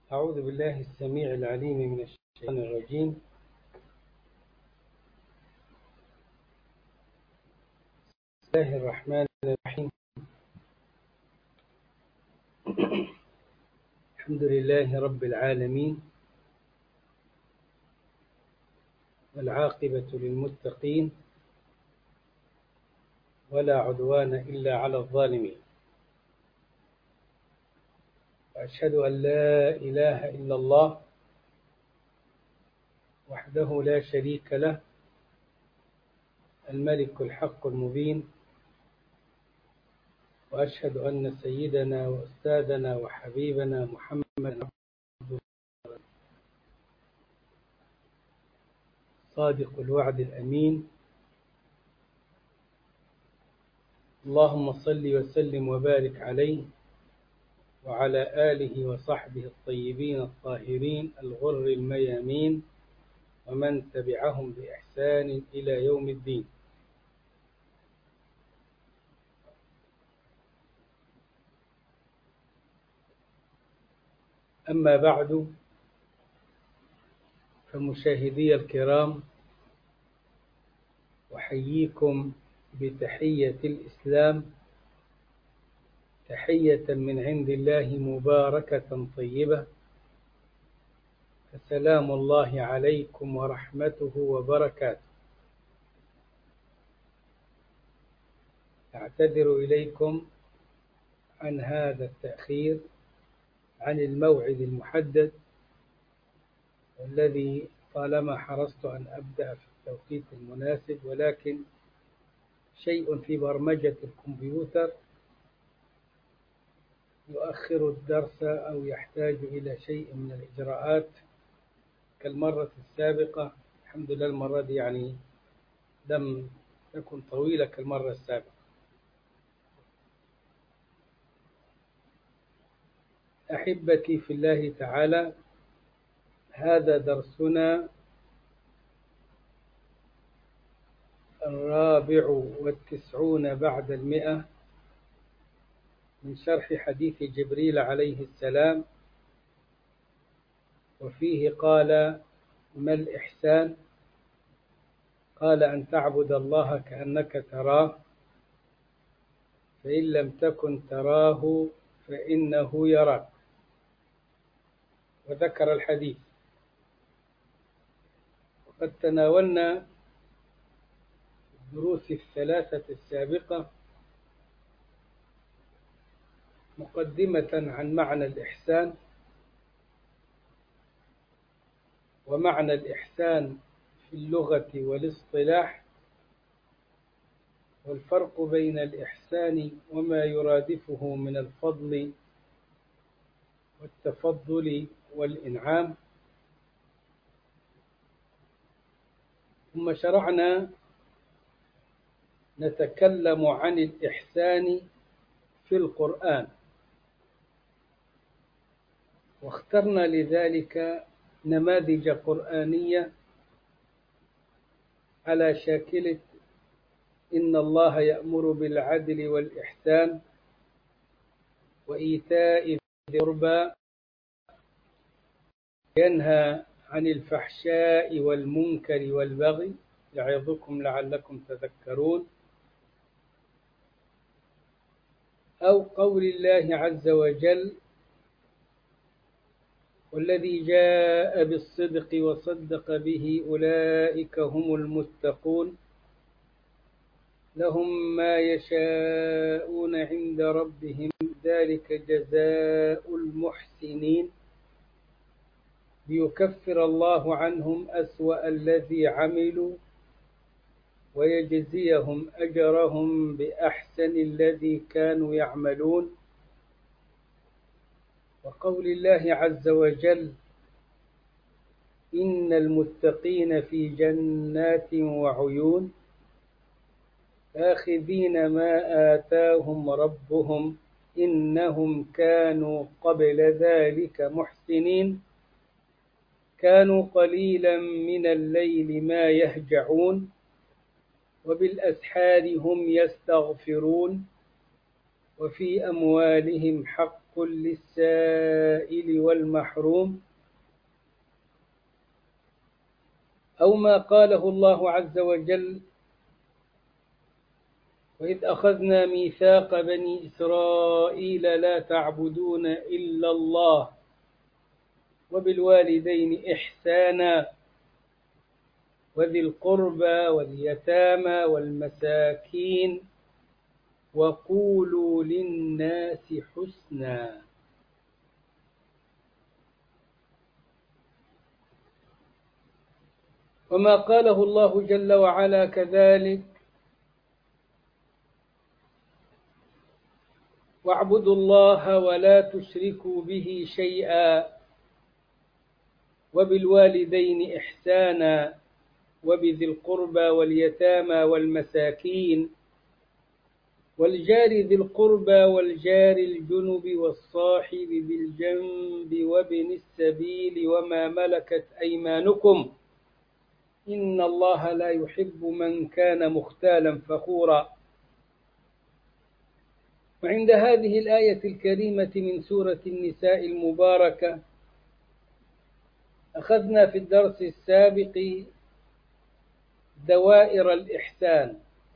أعوذ بالله السميع العليم من الشيطان الرجيم. بسم الله الرحمن الرحيم. الحمد لله رب العالمين، والعاقبة للمتقين، ولا عدوان إلا على الظالمين. وأشهد أن لا إله إلا الله وحده لا شريك له، الملك الحق المبين. وأشهد أن سيدنا وأستاذنا وحبيبنا محمد صادق الوعد الأمين. اللهم صل وسلم وبارك عليه وعلى آله وصحبه الطيبين الطاهرين الغر الميامين، ومن تبعهم بإحسان إلى يوم الدين. أما بعد، فمشاهدي الكرام، أحييكم بتحية الإسلام، تحية من عند الله مباركة طيبة، فسلام الله عليكم ورحمته وبركاته. أعتذر إليكم عن هذا التأخير عن الموعد المحدد، والذي طالما حرصت أن أبدأ في التوقيت المناسب، ولكن شيء في برمجة الكمبيوتر يؤخر الدرس أو يحتاج إلى شيء من الإجراءات كالمرة السابقة. الحمد لله المرة دي لم تكن طويلة كالمرة السابقة. أحبتي في الله تعالى، هذا درسنا 94 بعد 100 من شرح حديث جبريل عليه السلام، وفيه قال: ما الإحسان؟ قال: أن تعبد الله كأنك تراه، فإن لم تكن تراه فإنه يراك. وذكر الحديث. وقد تناولنا الدروس الثلاثة السابقة مقدمة عن معنى الإحسان، ومعنى الإحسان في اللغة والاصطلاح، والفرق بين الإحسان وما يرادفه من الفضل والتفضل والإنعام. ثم شرعنا نتكلم عن الإحسان في القرآن، واخترنا لذلك نماذج قرآنية على شاكلة: إن الله يأمر بالعدل والإحسان وإيتاء ذي القربى، ينهى عن الفحشاء والمنكر والبغي، يعظكم لعلكم تذكرون. أو قول الله عز وجل: والذي جاء بالصدق وصدق به أولئك هم المتقون، لهم ما يشاءون عند ربهم، ذلك جزاء المحسنين، ليكفر الله عنهم أسوأ الذي عملوا ويجزيهم أجرهم بأحسن الذي كانوا يعملون. وقول الله عز وجل: إن المتقين في جنات وعيون، آخذين ما آتاهم ربهم، إنهم كانوا قبل ذلك محسنين، كانوا قليلا من الليل ما يهجعون، وبالأسحار هم يستغفرون، وفي أموالهم حق للسائل والمحروم. المحروم، أو ما قاله الله عز وجل: وإذ أخذنا ميثاق بني إسرائيل لا تعبدون إلا الله وبالوالدين إحسانا وذي القربى واليتامى والمساكين وقولوا للناس حسنا. وما قاله الله جل وعلا كذلك: واعبدوا الله ولا تشركوا به شيئا وبالوالدين إحسانا وبذي القربى واليتامى والمساكين والجار ذي القربى والجار الجنب والصاحب بالجنب وابن السبيل وما ملكت أيمانكم إن الله لا يحب من كان مختالا فخورا. وعند هذه الآية الكريمة من سورة النساء المباركة أخذنا في الدرس السابق دوائر الإحسان.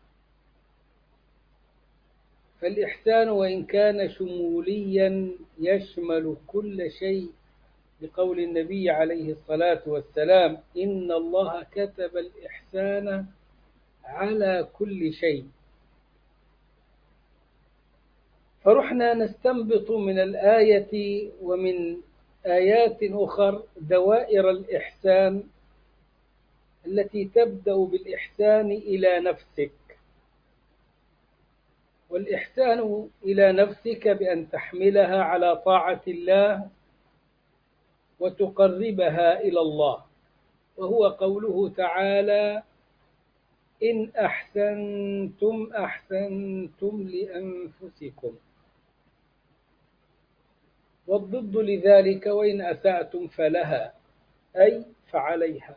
فالإحسان وإن كان شموليا يشمل كل شيء، بقول النبي عليه الصلاة والسلام: إن الله كتب الإحسان على كل شيء. فرحنا نستنبط من الآية ومن آيات أخر دوائر الإحسان التي تبدأ بالإحسان إلى نفسك. والإحسان إلى نفسك بأن تحملها على طاعة الله وتقربها إلى الله، وهو قوله تعالى: إن أحسنتم أحسنتم لأنفسكم، والضد لذلك: وإن أسأتم فلها، أي فعليها.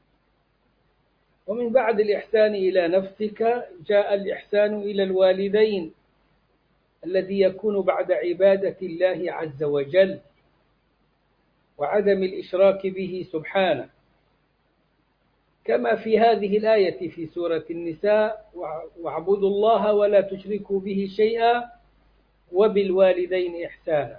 ومن بعد الإحسان إلى نفسك جاء الإحسان إلى الوالدين، الذي يكون بعد عبادة الله عز وجل وعدم الإشراك به سبحانه، كما في هذه الآية في سورة النساء: واعبدوا الله ولا تشركوا به شيئا وبالوالدين إحسانا.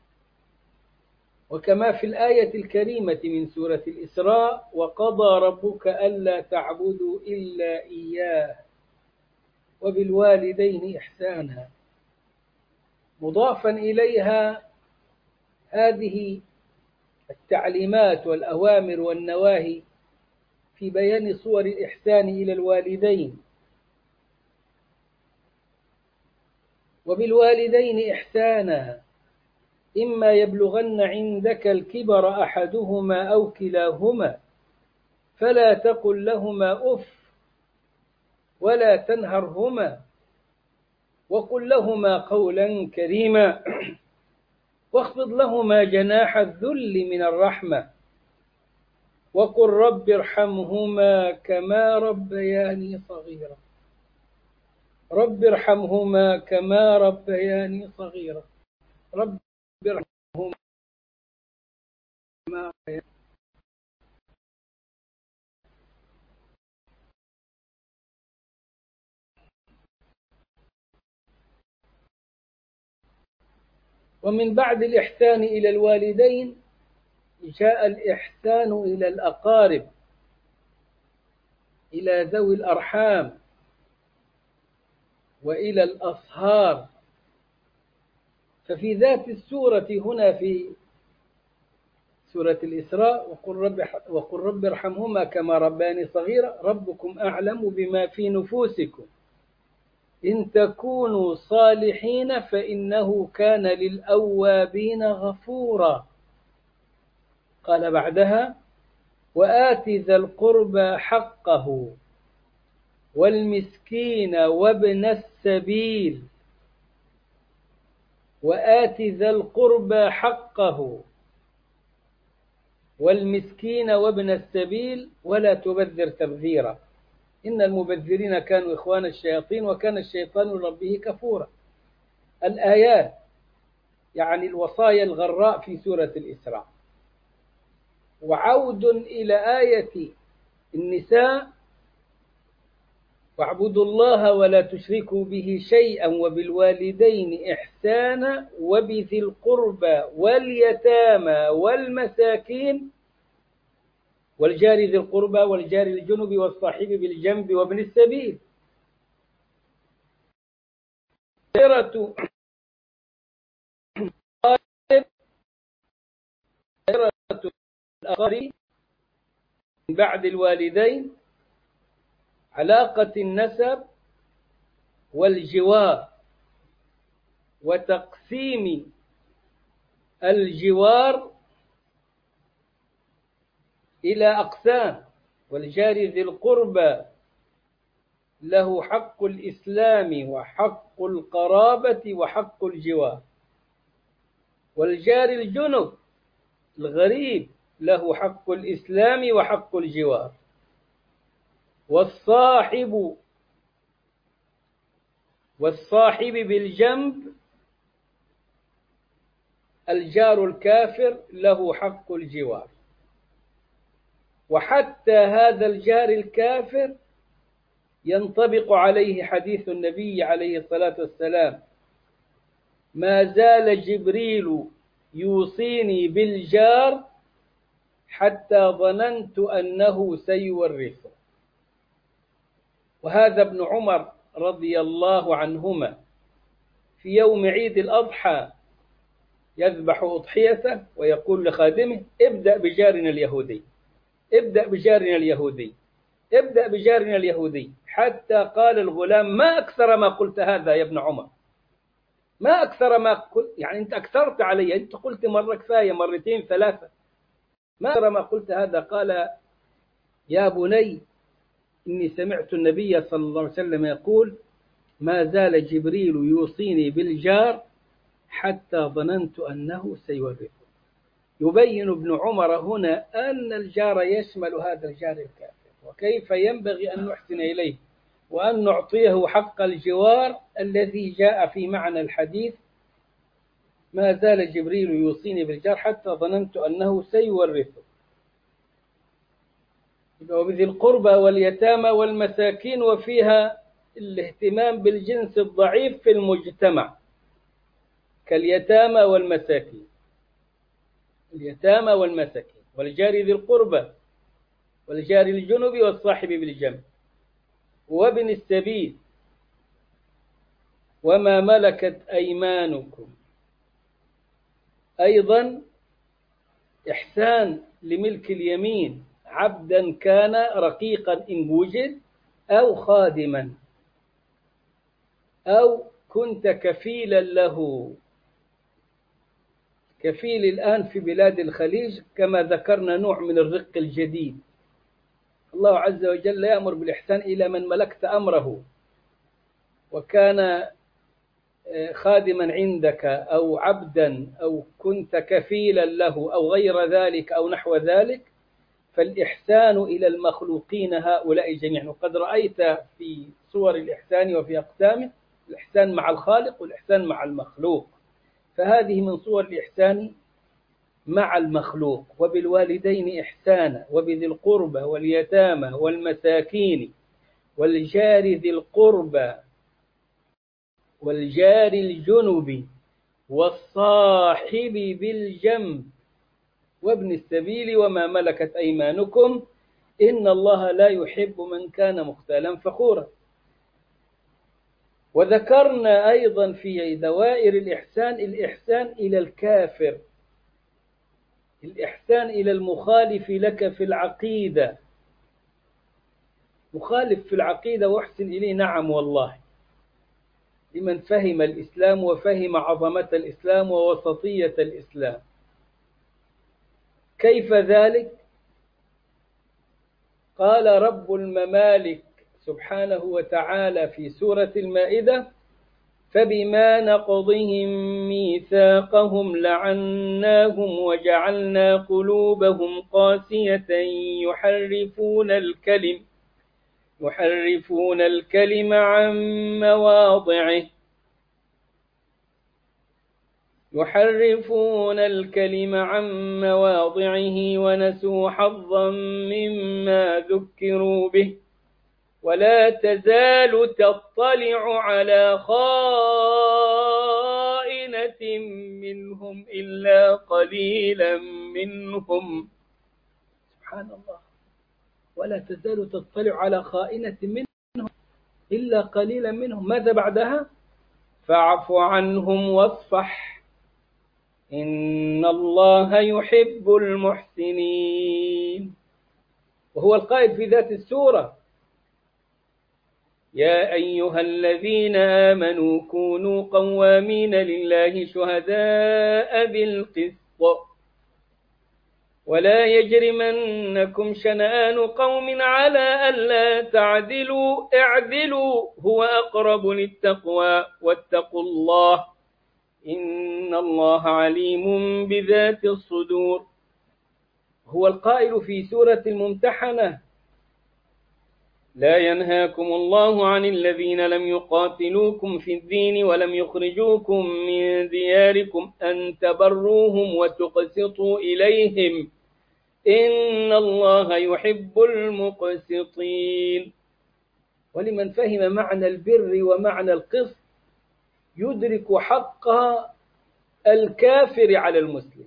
وكما في الآية الكريمة من سورة الإسراء: وقضى ربك ألا تعبدوا إلا إياه وبالوالدين إحسانا، مضافا إليها هذه التعليمات والأوامر والنواهي في بيان صور الإحسان إلى الوالدين. وبالوالدين إحسانا إما يبلغن عندك الكبر أحدهما أو كلاهما فلا تقل لهما أف ولا تنهرهما وقل لهما قولا كريما واخفض لهما جناح الذل من الرحمة وقل رب ارحمهما كما ربياني صغيرا. رب ارحمهما كما ربياني صغيرا. رب ارحمهما كما ربياني. ومن بعد الإحسان إلى الوالدين جاء الإحسان إلى الأقارب، إلى ذوي الأرحام وإلى الأصهار. ففي ذات السورة هنا في سورة الإسراء: وقل رب ارحمهما كما ربياني صغيرا ربكم أعلم بما في نفوسكم إن تكونوا صالحين فإنه كان للأوابين غفورا. قال بعدها: وآت ذا القربى حقه والمسكين وابن السبيل. وآت ذا القربى حقه والمسكين وابن السبيل ولا تبذر تبذيرا إن المبذرين كانوا إخوان الشياطين وكان الشيطان لربه كفورا. الآيات يعني الوصايا الغراء في سورة الإسراء، وعود إلى آية النساء: واعبدوا الله ولا تشركوا به شيئا وبالوالدين إحسانا وبذي القربى واليتامى والمساكين والجار ذي القربى والجار الجنب والصاحب بالجنب وابن السبيل. دائرة الآخرين من بعد الوالدين علاقة النسب والجوار، وتقسيم الجوار إلى أقسام: والجار ذي القربى له حق الإسلام وحق القرابة وحق الجوار، والجار الجنب الغريب له حق الإسلام وحق الجوار، والصاحب بالجنب الجار الكافر له حق الجوار. وحتى هذا الجار الكافر ينطبق عليه حديث النبي عليه الصلاة والسلام: ما زال جبريل يوصيني بالجار حتى ظننت أنه سيورثه. وهذا ابن عمر رضي الله عنهما في يوم عيد الأضحى يذبح أضحيته ويقول لخادمه: ابدأ بجارنا اليهودي، ابدأ بجارنا اليهودي، ابدأ بجارنا اليهودي، حتى قال الغلام: ما أكثر ما قلت هذا يا ابن عمر، ما أكثر ما قلت، يعني أنت أكثرت علي، أنت قلت مرة كفاية، مرتين ثلاثة، ما أكثر ما قلت هذا. قال: يا بني إني سمعت النبي صلى الله عليه وسلم يقول: ما زال جبريل يوصيني بالجار حتى ظننت أنه سيورثه. يبين ابن عمر هنا أن الجار يشمل هذا الجار الكافر، وكيف ينبغي أن نحسن إليه وأن نعطيه حق الجوار الذي جاء في معنى الحديث: ما زال جبريل يوصيني بالجار حتى ظننت أنه سيورثه. وبذي القربى واليتامى والمساكين، وفيها الاهتمام بالجنس الضعيف في المجتمع كاليتامى والمساكين، اليتامى والمساكين، والجار ذي القربى والجار الجنب والصاحب بالجنب وابن السبيل وما ملكت أيمانكم. أيضا إحسان لملك اليمين، عبدا كان رقيقا إن وجد، أو خادما، أو كنت كفيلا له. كفيل الآن في بلاد الخليج كما ذكرنا نوع من الرق الجديد. الله عز وجل يأمر بالإحسان إلى من ملكت أمره وكان خادما عندك أو عبدا أو كنت كفيلا له أو غير ذلك أو نحو ذلك، فالإحسان إلى المخلوقين هؤلاء جميعا. وقد رأيت في صور الإحسان وفي أقسامه الإحسان مع الخالق والإحسان مع المخلوق، فهذه من صور الإحسان مع المخلوق. وبالوالدين إحسانا وبذي القربى واليتامى والمساكين والجار ذي القربى والجار الجنب والصاحب بالجنب وابن السبيل وما ملكت أيمانكم إن الله لا يحب من كان مختالا فخورا. وذكرنا أيضا في دوائر الإحسان الإحسان إلى الكافر، الإحسان إلى المخالف لك في العقيدة. مخالف في العقيدة واحسن إليه، نعم والله، لمن فهم الإسلام وفهم عظمة الإسلام ووسطية الإسلام. كيف ذلك؟ قال رب الممالك سبحانه وتعالى في سورة المائدة: فبما نقضهم ميثاقهم لعناهم وجعلنا قلوبهم قاسية يحرفون الكلم عن مواضعه يحرفون الكلم عن مواضعه ونسوا حظا مما ذكروا به ولا تزال تطلع على خائنة منهم إلا قليلا منهم. سبحان الله، ولا تزال تطلع على خائنة منهم إلا قليلا منهم. ماذا بعدها؟ فاعف عنهم واصفح إن الله يحب المحسنين. وهو القائل في ذات السورة: يا أيها الذين آمنوا كونوا قوامين لله شهداء بالقسط ولا يجرمنكم شنآن قوم على ألا تعدلوا اعدلوا هو أقرب للتقوى واتقوا الله إن الله عليم بذات الصدور. هو القائل في سورة الممتحنة: لا ينهاكم الله عن الذين لم يقاتلوكم في الدين ولم يخرجوكم من دياركم أن تبروهم وتقسطوا إليهم إن الله يحب المقسطين. ولمن فهم معنى البر ومعنى القسط يدرك حق الكافر على المسلم،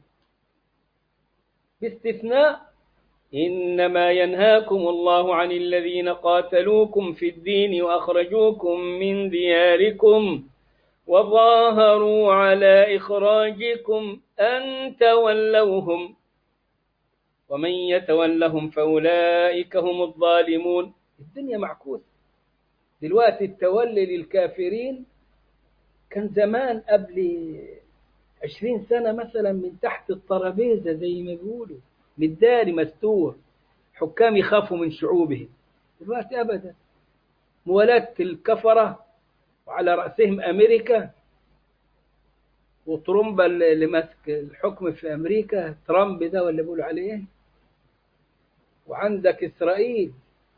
باستثناء: إنما ينهاكم الله عن الذين قاتلوكم في الدين وأخرجوكم من دياركم وظاهروا على إخراجكم أن تولوهم ومن يتولهم فأولئك هم الظالمون. الدنيا معكوسة دلوقتي. التولي للكافرين كان زمان قبل 20 سنة مثلا من تحت الترابيزة زي ما بيقولوا، متداري مستور، حكام يخافوا من شعوبهم. دلوقتي أبدا، موالاة الكفرة وعلى رأسهم أمريكا، وترامب اللي ماسك الحكم في أمريكا، ترامب ده ولا بيقولوا عليه إيه، وعندك إسرائيل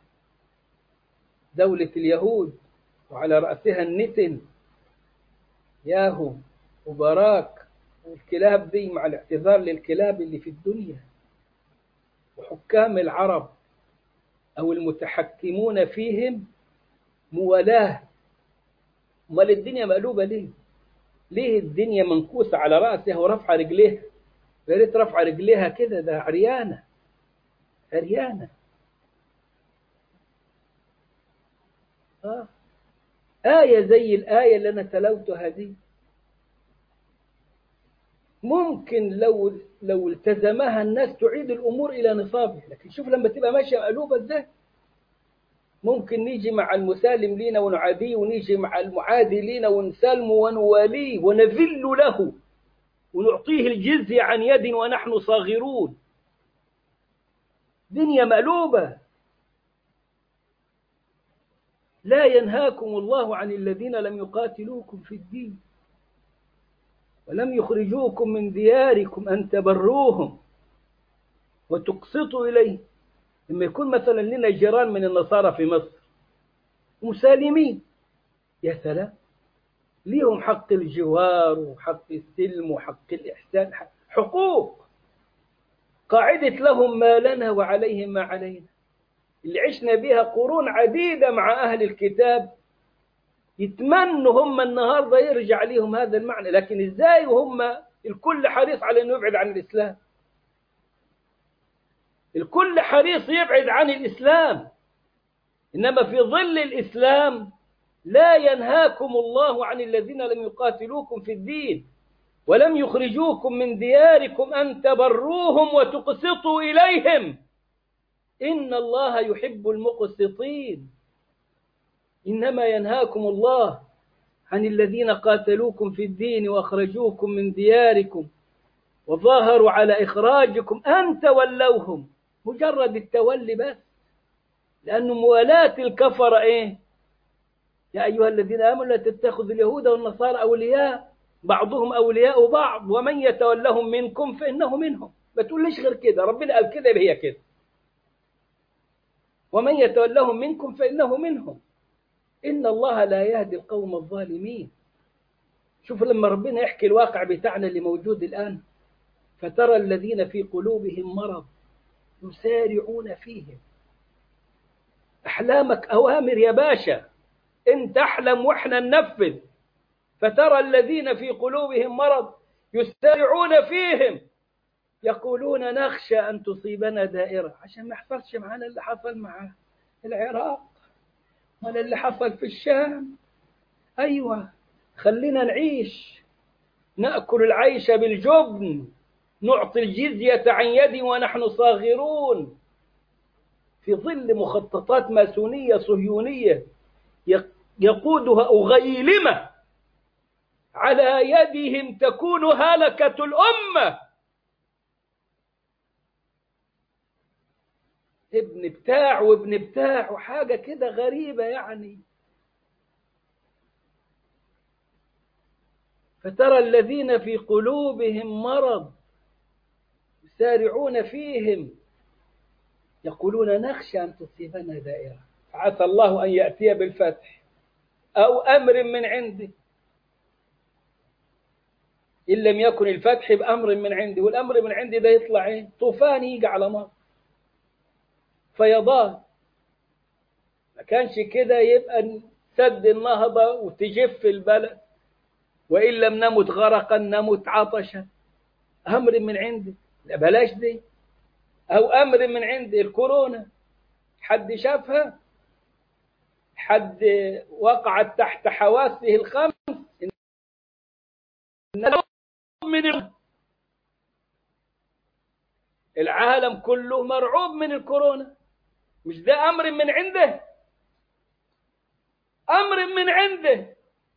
دولة اليهود وعلى رأسها النتن ياهو وبراك والكلاب دي، مع الاعتذار للكلاب اللي في الدنيا، وحكام العرب أو المتحكمون فيهم موالاة. امال الدنيا مقلوبة ليه؟ ليه الدنيا منكوسة على رأسها ورفع رجليها؟ يا ريت رفع رجليها كده، ده عريانة عريانة. آية زي الآية اللي أنا تلوتها دي ممكن لو التزمها الناس تعيد الأمور إلى نصابها، لكن شوف لما تبقى ماشية مقلوبة إزاي. ممكن نيجي مع المسالم لينا ونعاديه، ونيجي مع المعادي لينا ونسالمه ونواليه ونذل له ونعطيه الجزية عن يد ونحن صاغرون. دنيا مقلوبة. لا ينهاكم الله عن الذين لم يقاتلوكم في الدين ولم يخرجوكم من دياركم أن تبروهم وتقسطوا إليه. لما يكون مثلا لنا جيران من النصارى في مصر مسالمين، يا سلام، ليهم حق الجوار وحق السلم وحق الإحسان، حقوق، قاعدة لهم ما لنا وعليهم ما علينا، اللي عشنا بها قرون عديدة مع أهل الكتاب. يتمنوا هم النهاردة يرجع ليهم هذا المعنى، لكن إزاي وهم الكل حريص على أنه يبعد عن الإسلام، الكل حريص يبعد عن الإسلام. إنما في ظل الإسلام لا ينهاكم الله عن الذين لم يقاتلوكم في الدين ولم يخرجوكم من دياركم أن تبروهم وتقسطوا إليهم إن الله يحب المقسطين. إنما ينهاكم الله عن الذين قاتلوكم في الدين وأخرجوكم من دياركم وظاهروا على إخراجكم أن تولوهم. مجرد التولي بس، لأنه موالاة الكفر إيه؟ يا أيها الذين آمنوا لا تتخذوا اليهود والنصارى أولياء بعضهم أولياء بعض ومن يتولهم منكم فإنه منهم. ما تقوليش غير كده، ربنا قال كده هي كده، ومن يتولهم منكم فإنه منهم إن الله لا يهدي القوم الظالمين. شوف لما ربنا يحكي الواقع بتاعنا اللي موجود الآن، فترى الذين في قلوبهم مرض يسارعون فيهم. أحلامك أوامر يا باشا، أنت أحلم وإحنا ننفذ. فترى الذين في قلوبهم مرض يسارعون فيهم يقولون نخشى أن تصيبنا دائرة، عشان ما يحصلش معنا اللي حصل مع العراق ولا اللي حصل في الشام. أيوة، خلينا نعيش، نأكل العيش بالجبن، نعطي الجزية عن يد ونحن صاغرون، في ظل مخططات ماسونية صهيونية يقودها أغيلمة، على يدهم تكون هلكة الأمة. ابن بتاع وابن بتاع وحاجة كده غريبة يعني. فترى الذين في قلوبهم مرض يسارعون فيهم يقولون نخشى أن تصيبنا دائرة، عسى الله أن يأتي بالفتح أو أمر من عنده. إن لم يكن الفتح بأمر من عندي، والأمر من عندي ده يطلع إيه؟ طوفان يجي على مصر، فيضان. ما كانش كده يبقى سد النهضة وتجف البلد، وإن لم نمت غرقا نمت عطشا. أمر من عندي، لا بلاش دي. أو أمر من عندي، الكورونا حد شافها؟ حد وقعت تحت حواسه الخمس؟ من العالم كله مرعوب من الكورونا. مش ده أمر من عنده؟ أمر من عنده.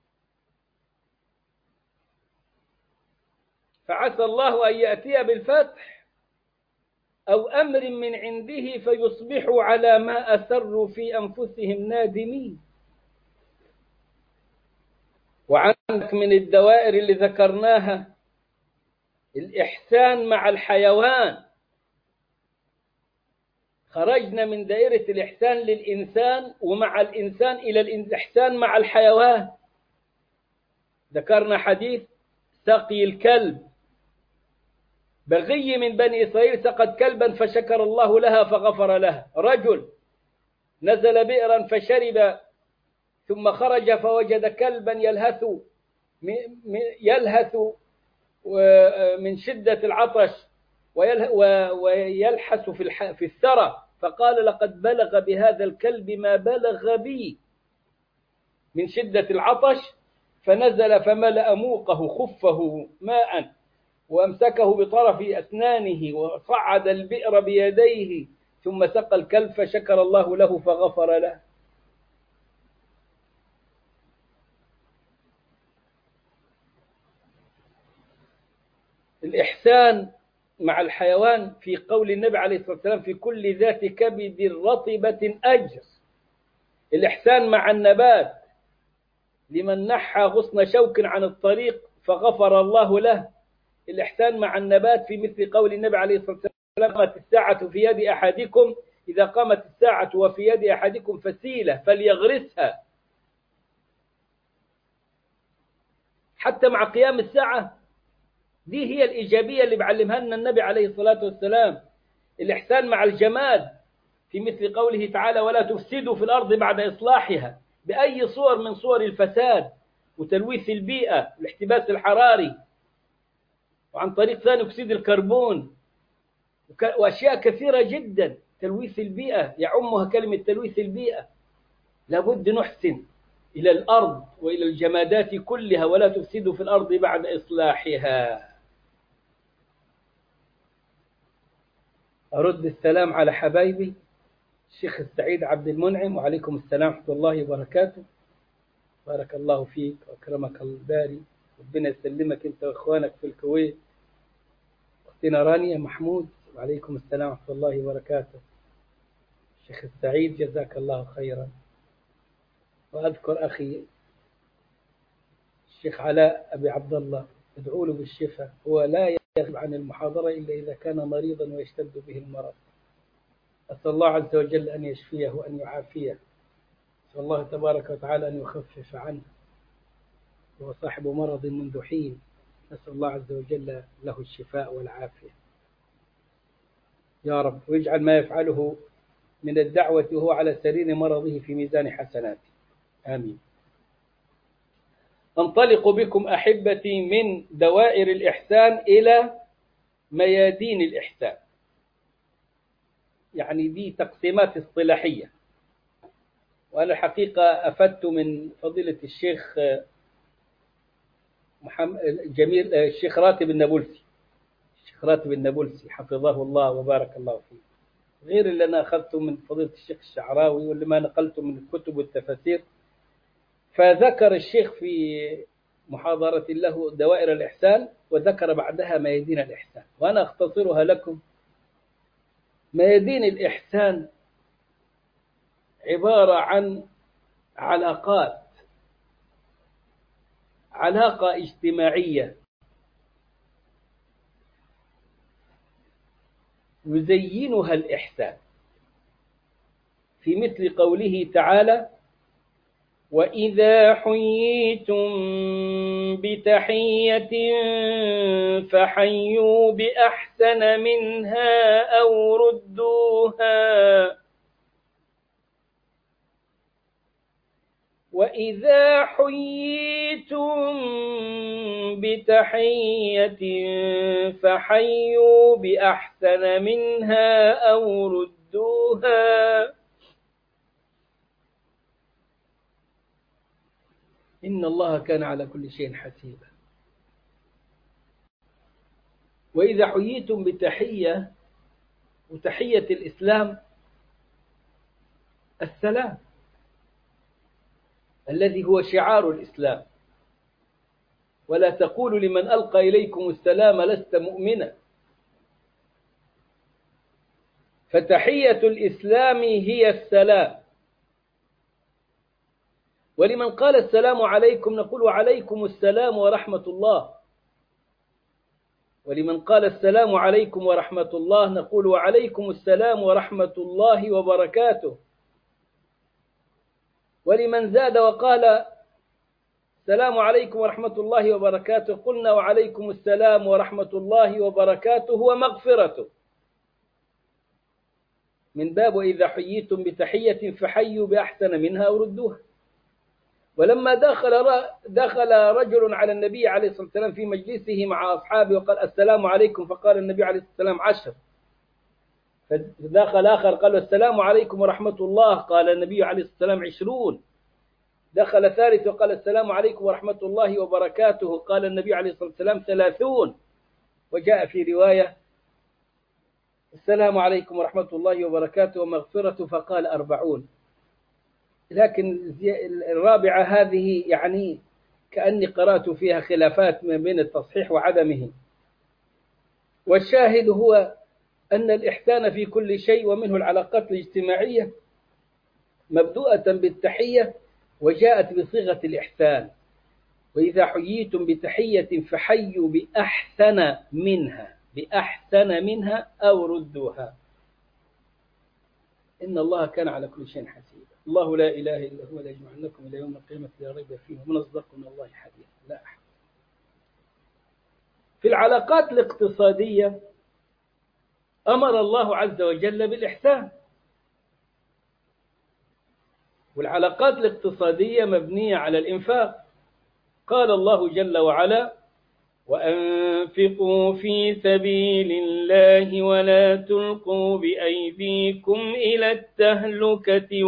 فعسى الله أن يأتي بالفتح أو أمر من عنده فيصبحوا على ما أسروا في أنفسهم نادمين. وعندك من الدوائر اللي ذكرناها الإحسان مع الحيوان. خرجنا من دائرة الإحسان للإنسان ومع الإنسان إلى الإحسان مع الحيوان. ذكرنا حديث سقي الكلب. بغي من بني إسرائيل سقت كلبا فشكر الله لها فغفر لها. رجل نزل بئرا فشرب ثم خرج فوجد كلبا يلهث من شدة العطش ويلحس في الثرى، فقال لقد بلغ بهذا الكلب ما بلغ بي من شدة العطش، فنزل فملأ موقه خفه ماء وأمسكه بطرف أسنانه وصعد البئر بيديه ثم سقى الكلب فشكر الله له فغفر له. الإحسان مع الحيوان في قول النبي عليه الصلاة والسلام في كل ذات كبد رطبة أجر. الإحسان مع النبات، لمن نحى غصن شوك عن الطريق فغفر الله له. الإحسان مع النبات في مثل قول النبي عليه الصلاة والسلام قامت الساعة في يد أحدكم، إذا قامت الساعة وفي يد أحدكم فسيلة فليغرسها. حتى مع قيام الساعة دي هي الإيجابية اللي بعلمها لنا النبي عليه الصلاة والسلام. الإحسان مع الجماد في مثل قوله تعالى ولا تفسدوا في الأرض بعد إصلاحها، بأي صور من صور الفساد وتلويث البيئة والاحتباس الحراري، وعن طريق ثاني أكسيد الكربون وأشياء كثيرة جدا. تلويث البيئة يعمها كلمة تلويث البيئة. لابد نحسن إلى الأرض وإلى الجمادات كلها، ولا تفسدوا في الأرض بعد إصلاحها. أرد السلام على حبايبي الشيخ السعيد عبد المنعم، وعليكم السلام ورحمة الله وبركاته. بارك الله فيك وأكرمك الباري، ربنا يسلمك أنت وإخوانك في الكويت. أختنا رانيا محمود، وعليكم السلام ورحمة الله وبركاته. الشيخ السعيد جزاك الله خيرا. وأذكر أخي الشيخ علاء أبي عبد الله، ادعوا له بالشفاء، هو لا يغيب عن المحاضرة إلا إذا كان مريضا ويشتد به المرض. أسأل الله عز وجل أن يشفيه وأن يعافيه، أسأل الله تبارك وتعالى أن يخفف عنه. وهو صاحب مرض منذ حين، نسأل الله عز وجل له الشفاء والعافية يا رب، ويجعل ما يفعله من الدعوة وهو على سرير مرضه في ميزان حسناته، آمين. أنطلق بكم أحبتي من دوائر الإحسان إلى ميادين الإحسان. يعني دي تقسيمات اصطلاحية، وأنا الحقيقة أفدت من فضيلة الشيخ جميل، الشيخ راتب النابلسي، الشيخ راتب النابلسي حفظه الله وبارك الله فيه، غير اللي أنا أخذته من فضيلة الشيخ الشعراوي واللي ما نقلته من الكتب والتفاسير. فذكر الشيخ في محاضرة له دوائر الإحسان، وذكر بعدها ميادين الإحسان، وأنا أختصرها لكم. ميادين الإحسان عبارة عن علاقات، علاقة اجتماعية يزينها الإحسان، في مثل قوله تعالى: وإذا حييتم بتحية فحيوا بأحسن منها أو ردوها. وإذا حييتم بتحية فحيوا بأحسن منها أو ردوها إن الله كان على كل شيء حسيبا. وإذا حييتم بتحية، وتحية الإسلام السلام الذي هو شعار الإسلام، ولا تقولوا لمن ألقى إليكم السلام لست مؤمنا. فتحية الإسلام هي السلام. ولمن قال السلام عليكم نقول وعليكم السلام ورحمة الله. ولمن قال السلام عليكم ورحمة الله نقول وعليكم السلام ورحمة الله وبركاته. ولمن زاد وقال السلام عليكم ورحمة الله وبركاته قلنا وعليكم السلام ورحمة الله وبركاته ومغفرته، من باب وإذا حييتم بتحية فحيوا بأحسن منها أو ردوها. ولما دخل رجل على النبي عليه الصلاة والسلام في مجلسه مع أصحابه وقال السلام عليكم، فقال النبي عليه الصلاة والسلام 10. فدخل آخر قال السلام عليكم ورحمة الله، قال النبي عليه الصلاة والسلام 20. دخل ثالث وقال السلام عليكم ورحمة الله وبركاته، قال النبي عليه الصلاة والسلام 30. وجاء في رواية السلام عليكم ورحمة الله وبركاته ومغفرة، فقال 40. لكن الرابعة هذه يعني كأني قرأت فيها خلافات ما بين التصحيح وعدمه. والشاهد هو أن الإحسان في كل شيء، ومنه العلاقات الاجتماعية، مبدوءة بالتحية وجاءت بصيغة الإحسان. وإذا حييتم بتحية فحيوا بأحسن منها أو ردوها إن الله كان على كل شيء حسيبا. الله لا إله إلا هو ليجمعنكم إلى يوم القيامة لا ريب فيه ومن أصدق من الله حديثا. لا أحد. في العلاقات الاقتصادية أمر الله عز وجل بالإحسان، والعلاقات الاقتصادية مبنية على الإنفاق. قال الله جل وعلا: وأنفقوا في سبيل الله ولا تلقوا بأيديكم إلى التهلكة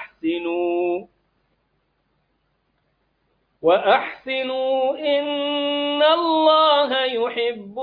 وأحسنوا إن الله يحب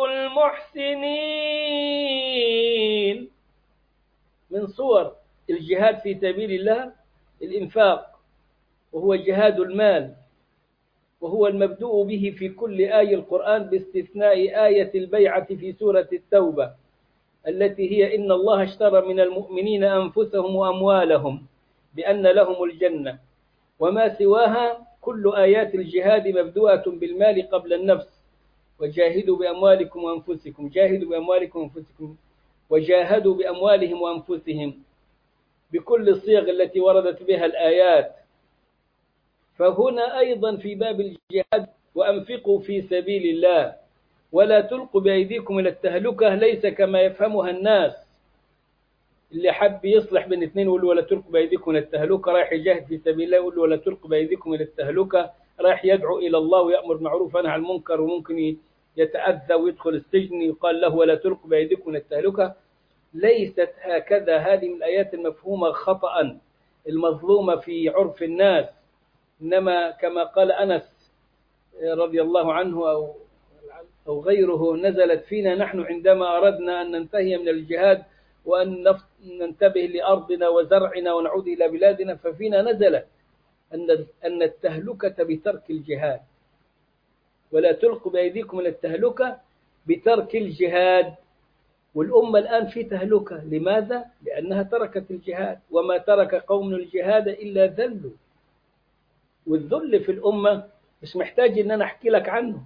المحسنين. من صور الجهاد في سبيل الله الإنفاق، وهو جهاد المال، وهو المبدوء به في كل آية القرآن باستثناء آية البيعة في سورة التوبة، التي هي إن الله اشترى من المؤمنين أنفسهم وأموالهم بأن لهم الجنة. وما سواها كل آيات الجهاد مبدوءة بالمال قبل النفس. وجاهدوا بأموالكم وأنفسكم، جاهدوا بأموالكم وأنفسكم، وجاهدوا بأموالهم وأنفسهم، بكل الصيغ التي وردت بها الآيات. فهنا أيضا في باب الجهاد وأنفقوا في سبيل الله ولا تلقوا بأيديكم إلى التهلكة، ليس كما يفهمها الناس اللي حب يصلح بين اثنين يقول ولا تلقوا بأيديكم إلى التهلكة، رايح يجاهد في سبيل الله يقول ولا تلقوا بأيديكم إلى التهلكة، رايح يدعو إلى الله ويأمر بالمعروف وينهى عن المنكر وممكن يتأذى ويدخل السجن يقال له ولا تلقوا بأيديكم إلى التهلكة. ليست هكذا، هذه من الآيات المفهومة خطأ المظلومة في عرف الناس، إنما كما قال أنس رضي الله عنه أو غيره نزلت فينا نحن عندما أردنا أن ننتهي من الجهاد وأن ننتبه لأرضنا وزرعنا ونعود إلى بلادنا، ففينا نزلت أن التهلكة بترك الجهاد، ولا تلقوا بأيديكم إلى التهلكة بترك الجهاد. والأمة الآن في تهلكة، لماذا؟ لأنها تركت الجهاد، وما ترك قوم الجهاد إلا ذلوا. والذل في الأمة مش محتاج إن أنا أحكي لك عنه.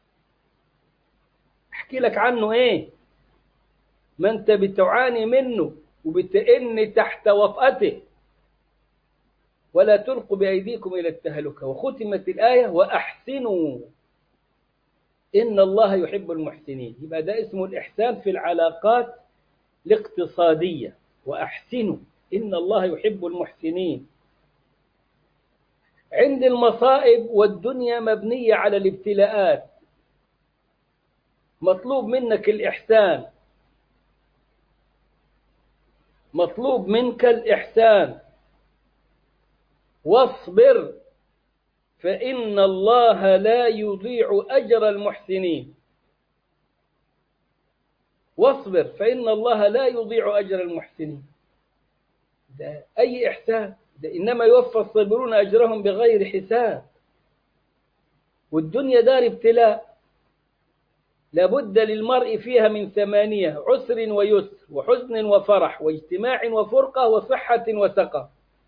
أحكي لك عنه إيه؟ ما أنت بتعاني منه وبتئن تحت وطأته. ولا تلقوا بأيديكم إلى التهلكة. وختمت الآية وأحسنوا إن الله يحب المحسنين. يبقى ده اسمه الإحسان في العلاقات الاقتصادية، وأحسنوا إن الله يحب المحسنين. عند المصائب والدنيا مبنية على الابتلاءات، مطلوب منك الإحسان، مطلوب منك الإحسان. واصبر فإن الله لا يضيع أجر المحسنين. واصبر فإن الله لا يضيع أجر المحسنين. ده أي إحسان؟ ده إنما يوفى الصابرون أجرهم بغير حساب. والدنيا دار ابتلاء، لابد للمرء فيها من 8: عسر ويسر، وحزن وفرح، واجتماع وفرقة، وصحة وسقم.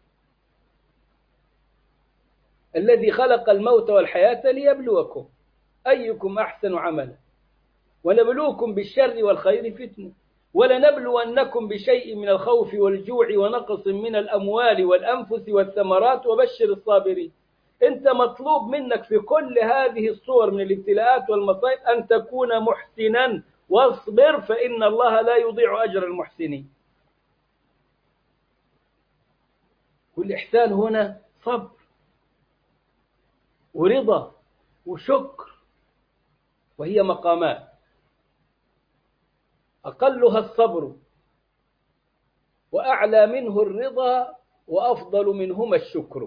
الذي خلق الموت والحياة ليبلوكم أيكم أحسن عملا ونبلوكم بالشر والخير فتنة ولنبلونكم بشيء من الخوف والجوع ونقص من الأموال والأنفس والثمرات وبشر الصابرين. أنت مطلوب منك في كل هذه الصور من الابتلاءات والمصائب أن تكون محسنا. واصبر فإن الله لا يضيع أجر المحسنين. والإحسان هنا صبر ورضا وشكر، وهي مقامات، أقلها الصبر وأعلى منه الرضا وأفضل منهما الشكر،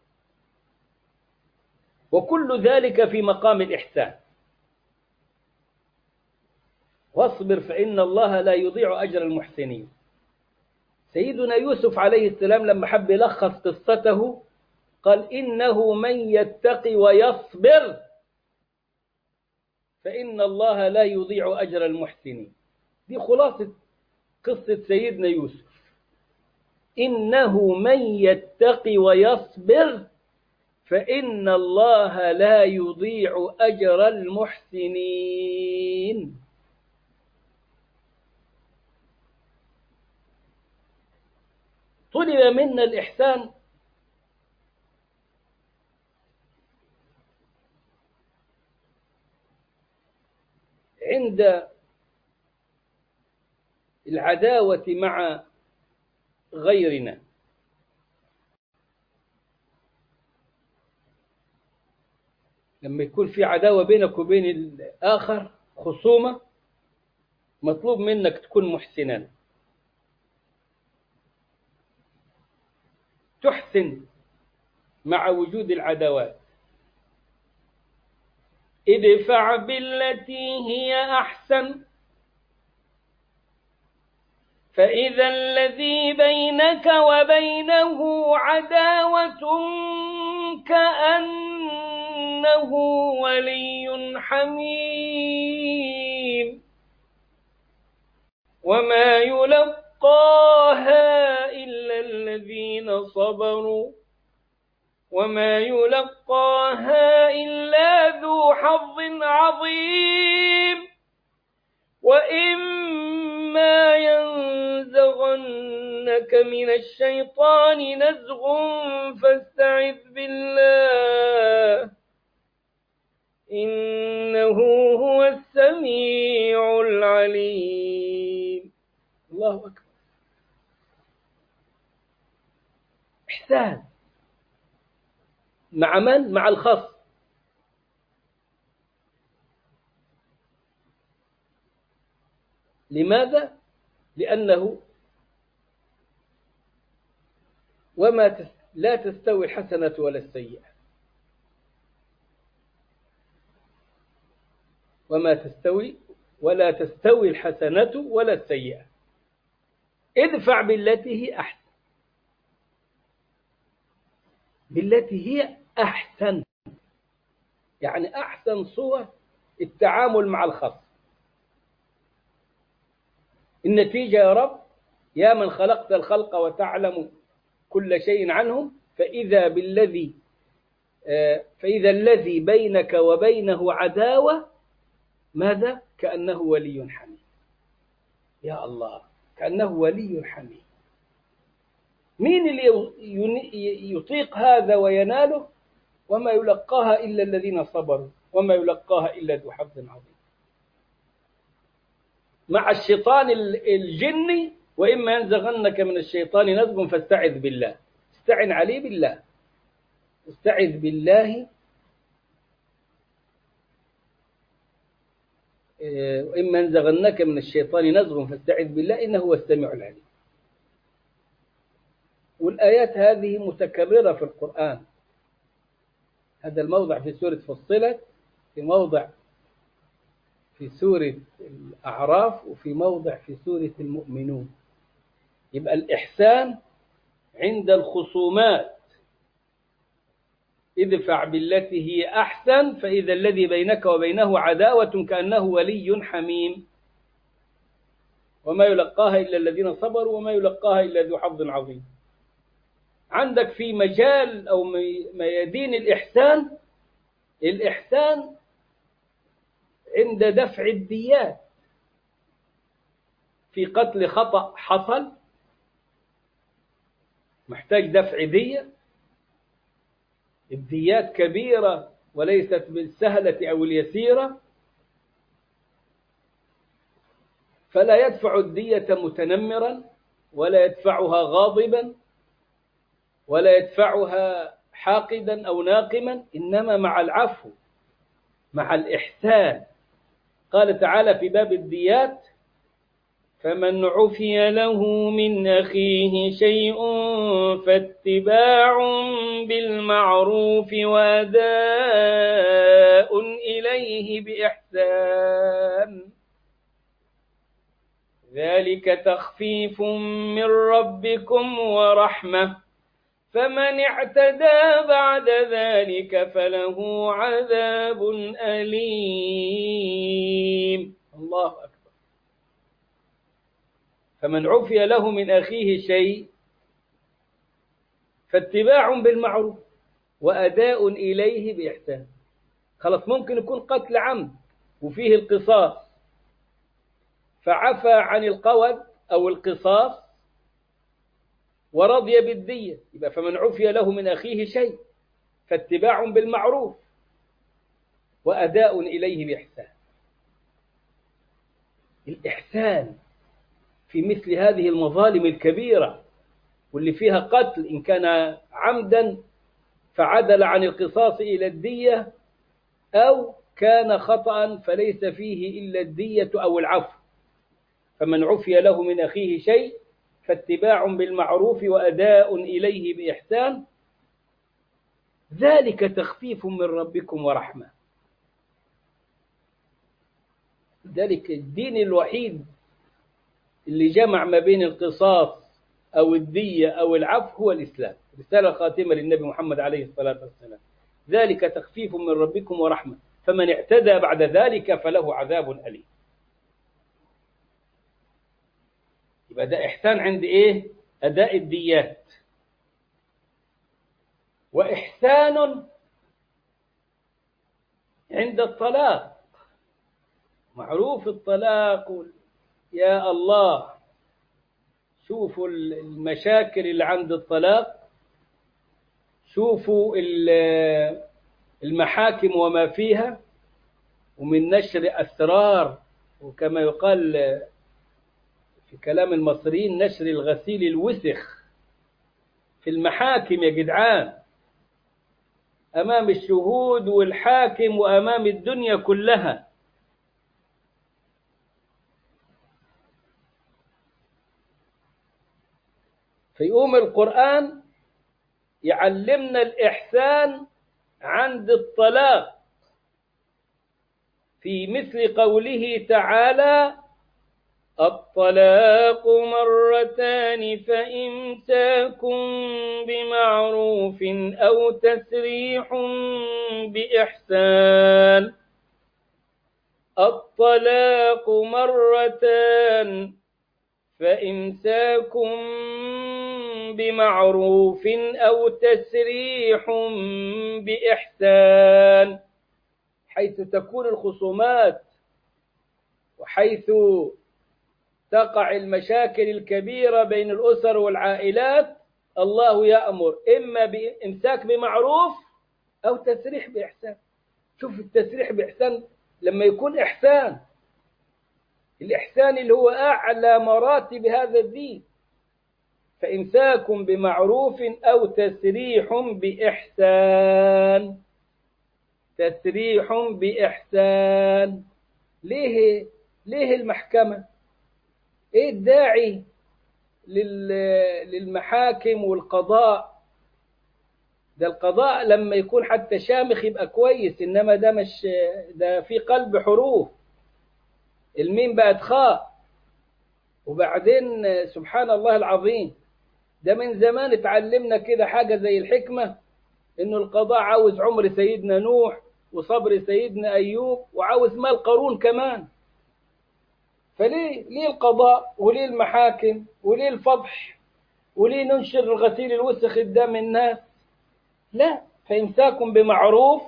وكل ذلك في مقام الإحسان. واصبر فإن الله لا يضيع أجر المحسنين. سيدنا يوسف عليه السلام لما حب يلخص قصته قال إنه من يتقي ويصبر فإن الله لا يضيع أجر المحسنين. دي خلاصة قصة سيدنا يوسف. إنه من يتقي ويصبر فإن الله لا يضيع أجر المحسنين. طلب منا الإحسان عند العداوة مع غيرنا. لما يكون في عداوة بينك وبين الآخر، خصومة، مطلوب منك تكون محسنا، تحسن مع وجود العداوات. ادفع بالتي هي أحسن فإذا الذي بينك وبينه عداوة كأنه ولي حميم وما يلقاها إلا الذين صبروا وما يلقاها إلا ذو حظ عظيم وإما ينزغنك ينزغنك من الشيطان نزغ فاستعذ بالله إنه هو السميع العليم. الله أكبر. إحسان مع من؟ مع الخصم. لماذا؟ لأنه لا تستوي الحسنة ولا السيئة، ولا تستوي الحسنة ولا السيئة. ادفع بالتي هي أحسن، بالتي هي أحسن، يعني أحسن صور التعامل مع الخصم. النتيجة يا رب: يا من خلقت الخلق وتعلم كل شيء عنهم فإذا الذي بينك وبينه عداوة ماذا؟ كأنه ولي حميم. يا الله، كأنه ولي حميم. مين اللي يطيق هذا ويناله؟ وما يلقاها إلا الذين صبروا وما يلقاها إلا ذو حظ عظيم. مع الشيطان الجني: وإما ينزغنك من الشيطان نزغ فاستعذ بالله. استعن عليه بالله، استعذ بالله. وإما ينزغنك من الشيطان نزغ فاستعذ بالله إنه هو السميع العليم. والآيات هذه متكررة في القرآن. هذا الموضع في سورة فصلت، في موضع في سورة الأعراف، وفي موضع في سورة المؤمنون. يبقى الإحسان عند الخصومات: ادفع بالتي هي أحسن فإذا الذي بينك وبينه عداوة كأنه ولي حميم. وما يلقاها إلا الذين صبروا وما يلقاها إلا ذو حظ عظيم. عندك في مجال أو ميادين الإحسان عند دفع الديات. في قتل خطأ حصل محتاج دفع دية، الديات كبيرة وليست بالسهلة أو اليسيرة، فلا يدفع الدية متنمرا ولا يدفعها غاضبا ولا يدفعها حاقدا أو ناقما، إنما مع العفو، مع الإحسان. قال تعالى في باب الديات: فمن عفي له من أخيه شيء فاتباع بالمعروف وأداء إليه بإحسان ذلك تخفيف من ربكم ورحمة فمن اعتدى بعد ذلك فله عذاب أليم. الله أكبر. فمن عفي له من أخيه شيء فاتباع بالمعروف وأداء إليه بإحسان. خلاص، ممكن يكون قتل عمد وفيه القصاص، فعفى عن القود أو القصاص ورضي بالدية، يبقى فمن عفي له من أخيه شيء فاتباع بالمعروف وأداء إليه بإحسان. الإحسان في مثل هذه المظالم الكبيرة واللي فيها قتل، إن كان عمدا فعدل عن القصاص إلى الدية، أو كان خطأ فليس فيه إلا الدية أو العفو. فمن عفي له من أخيه شيء فاتباع بالمعروف وأداء إليه بإحسان ذلك تخفيف من ربكم ورحمة. ذلك الدين الوحيد اللي جمع ما بين القصاص أو الدية أو العفو هو الإسلام. رسالة خاتمة للنبي محمد عليه الصلاة والسلام: ذلك تخفيف من ربكم ورحمة فمن اعتدى بعد ذلك فله عذاب أليم. يبقى ده إحسان عند إيه؟ أداء الديات. وإحسان عند الطلاق. معروف الطلاق، يا الله شوفوا المشاكل اللي عند الطلاق، شوفوا المحاكم وما فيها، ومن نشر أسرار، وكما يقال في كلام المصريين نشر الغسيل الوسخ في المحاكم يا جدعان، أمام الشهود والحاكم وأمام الدنيا كلها. فيقوم القرآن يعلمنا الإحسان عند الطلاق في مثل قوله تعالى: الطلاق مرتان فإمساك بمعروف أو تسريح بإحسان. الطلاق مرتان فإمساك بمعروف أو تسريح بإحسان، حيث تكون الخصومات وحيث تقع المشاكل الكبيرة بين الأسر والعائلات، الله يأمر إما بإمساك بمعروف أو تسريح بإحسان. شوف التسريح بإحسان لما يكون إحسان، الإحسان اللي هو أعلى مراتب هذا الدين، فإمساك بمعروف أو تسريح بإحسان. تسريح بإحسان. ليه المحكمة؟ إيه الداعي للمحاكم والقضاء؟ ده القضاء لما يكون حتى شامخ يبقى كويس، إنما ده مش، ده في قلب حروف، الميم بقت خاء. وبعدين سبحان الله العظيم، ده من زمان اتعلمنا كده حاجة زي الحكمة، إنه القضاء عاوز عمر سيدنا نوح وصبر سيدنا أيوب وعاوز مال قارون كمان. فليه القضاء وليه المحاكم وليه الفضح وليه ننشر الغسيل الوسخ قدام الناس؟ لا، فإمساك بمعروف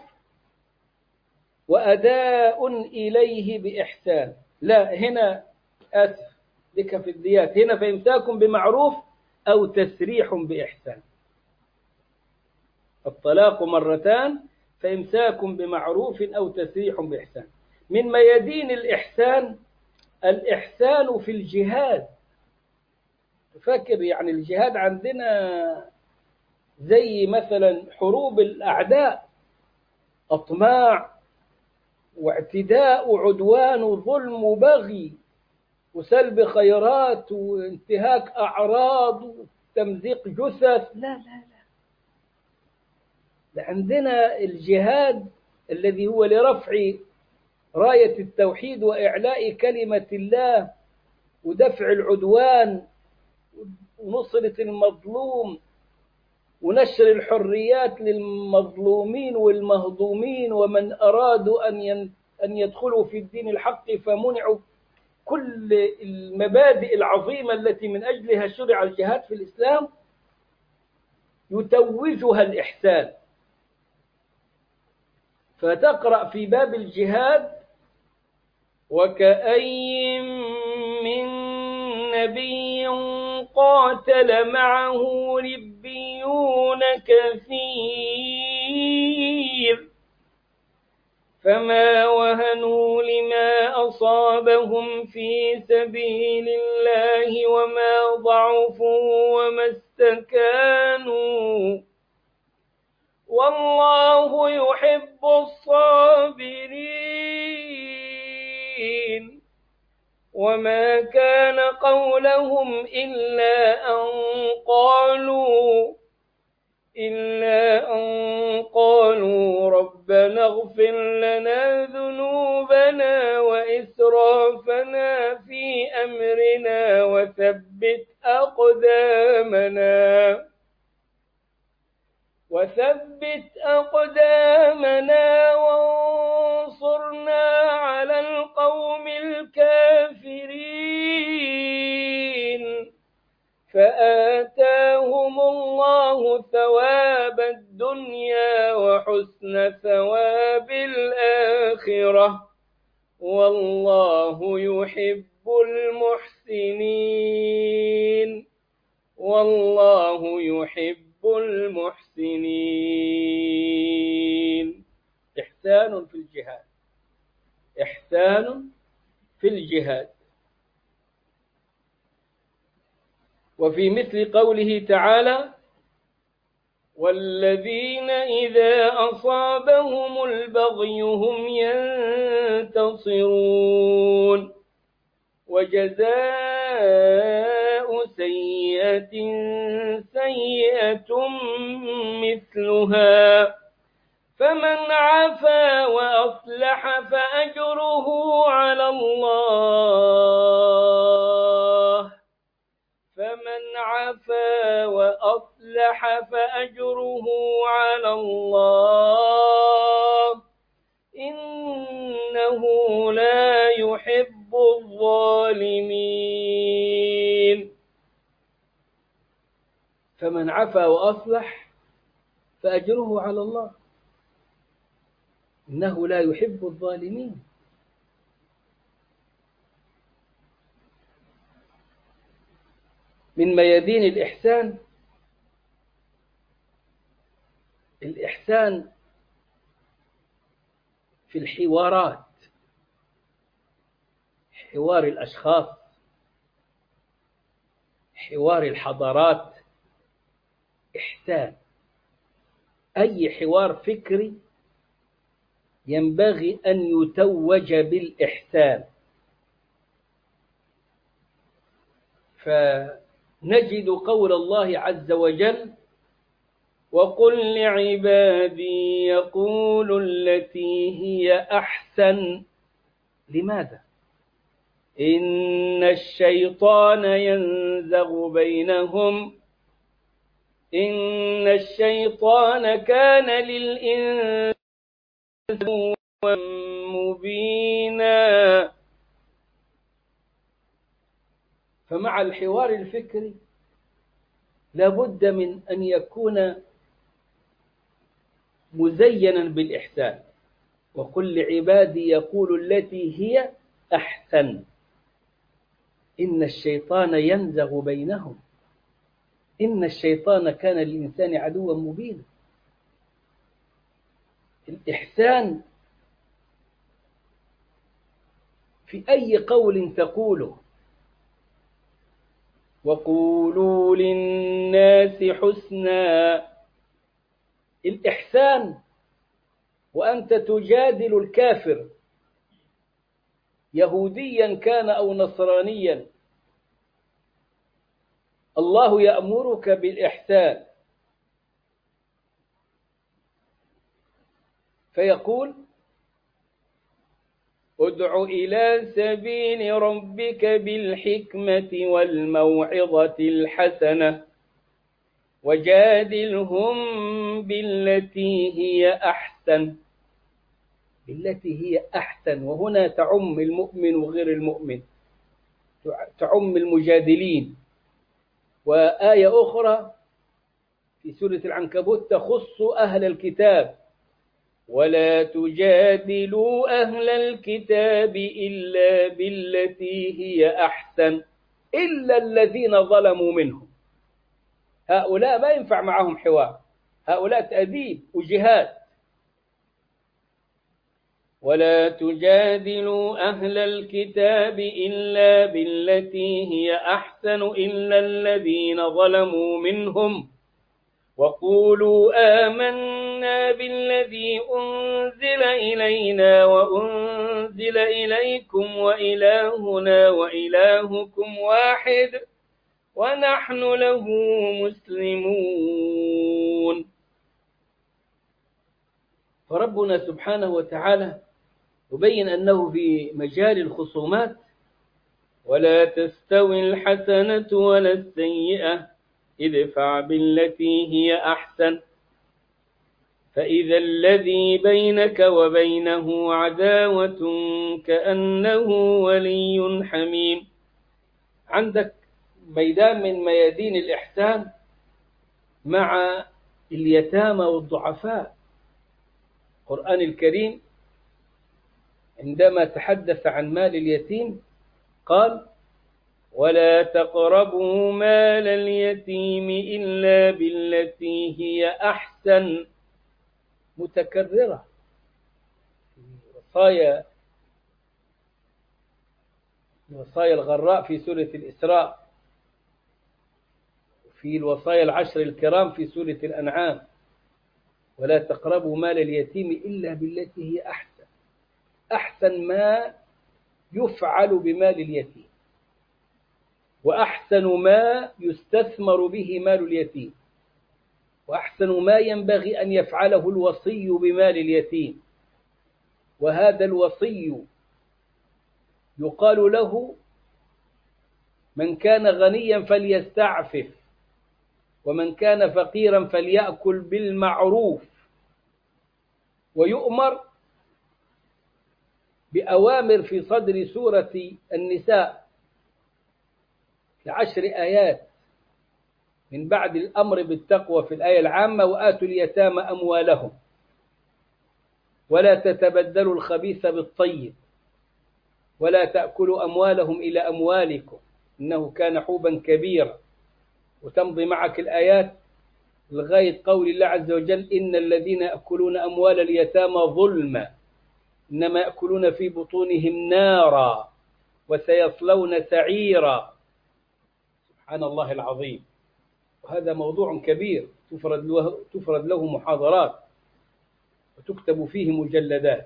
وأداء إليه بإحسان. لا، هنا آسف لك في الديات، هنا فإمساك بمعروف أو تسريح بإحسان. الطلاق مرتان فإمساك بمعروف أو تسريح بإحسان. من ميادين الإحسان في الجهاد. فاكر يعني الجهاد عندنا زي مثلا حروب الأعداء، أطماع واعتداء وعدوان وظلم وبغي وسلب خيرات وانتهاك أعراض وتمزيق جثث. لا، ده عندنا الجهاد الذي هو لرفع راية التوحيد وإعلاء كلمة الله ودفع العدوان ونصرة المظلوم ونشر الحريات للمظلومين والمهضومين ومن أرادوا أن يدخلوا في الدين الحق فمنعوا. كل المبادئ العظيمة التي من أجلها شرع الجهاد في الإسلام يتوجها الإحسان. فتقرأ في باب الجهاد: وكأي من نبي قاتل معه ربيون كثير فما وهنوا لما أصابهم في سبيل الله وما ضعفوا وما استكانوا والله يحب الصابرين. وما كان قولهم إلا أن قالوا ربنا اغفر لنا ذنوبنا وإسرافنا في أمرنا وثبت أقدامنا وانصرنا على القوم الكافرين. فآتاهم الله ثواب الدنيا وحسن ثواب الآخرة والله يحب المحسنين. يحب المحسنين. إحسان في الجهاد، إحسان في الجهاد. وفي مثل قوله تعالى: والذين إذا أصابهم البغي هم ينتصرون، وجزاء سيئة سيئة مثلها، فمن عفا وأصلح فأجره على الله، فمن عفا وأصلح فأجره على الله، إنه لا يحب الظالمين. فمن عفا وأصلح فأجره على الله، إنه لا يحب الظالمين. من ميادين الإحسان، الإحسان في الحوارات، حوار الأشخاص، حوار الحضارات، إحسان. أي حوار فكري ينبغي أن يتوج بالإحسان. فنجد قول الله عز وجل: وقل لعبادي يقولوا التي هي أحسن. لماذا؟ إن الشيطان ينزغ بينهم، إن الشيطان كان للإنسان مبينا. فمع الحوار الفكري لابد من أن يكون مزينا بالإحسان. وقل لعبادي يقول التي هي أحسن، إن الشيطان ينزغ بينهم، إن الشيطان كان للإنسان عدوا مبينا. الإحسان في أي قول تقوله. وقولوا للناس حسنا. الإحسان وأنت تجادل الكافر، يهوديا كان أو نصرانيا، الله يأمرك بالإحسان، فيقول: ادع إلى سبيل ربك بالحكمة والموعظة الحسنة وجادلهم بالتي هي أحسن. بالتي هي أحسن، وهنا تعم المؤمن وغير المؤمن، تعم المجادلين. وآية أخرى في سورة العنكبوت تخص أهل الكتاب: ولا تجادلوا أهل الكتاب إلا بالتي هي أحسن إلا الذين ظلموا منهم. هؤلاء ما ينفع معهم حوار، هؤلاء تأديب وجهاد. ولا تجادلوا أهل الكتاب إلا بالتي هي أحسن إلا الذين ظلموا منهم وقولوا آمنا بالذي أنزل إلينا وأنزل إليكم وإلهنا وإلهكم واحد ونحن له مسلمون. فربنا سبحانه وتعالى يبين أنه في مجال الخصومات: ولا تستوي الحسنة ولا السيئة ادفع بالتي هي أحسن فإذا الذي بينك وبينه عداوة كأنه ولي حميم. عندك ميدان من ميادين الإحسان مع اليتامى والضعفاء. القرآن الكريم عندما تحدث عن مال اليتيم قال: ولا تقربوا مال اليتيم إلا بالتي هي أحسن، متكررة وصايا الغراء في سورة الإسراء، وفي الوصايا العشر الكرام في سورة الأنعام. ولا تقربوا مال اليتيم إلا بالتي هي أحسن، أحسن ما يفعل بمال اليتيم، وأحسن ما يستثمر به مال اليتيم، وأحسن ما ينبغي أن يفعله الوصي بمال اليتيم. وهذا الوصي يقال له: من كان غنيا فليستعفف، ومن كان فقيرا فليأكل بالمعروف. ويؤمر بأوامر في صدر سورة النساء في 10 آيات، من بعد الأمر بالتقوى في الآية العامة: وآتوا اليتامى أموالهم ولا تتبدلوا الخبيث بالطيب ولا تأكلوا أموالهم إلى أموالكم إنه كان حوبا كبيرا. وتمضي معك الآيات لغاية قول الله عز وجل: إن الذين يأكلون أموال اليتامى ظلما إنما يأكلون في بطونهم نارا وسيصلون سعيرا. سبحان الله العظيم. وهذا موضوع كبير تفرد له محاضرات وتكتب فيه مجلدات،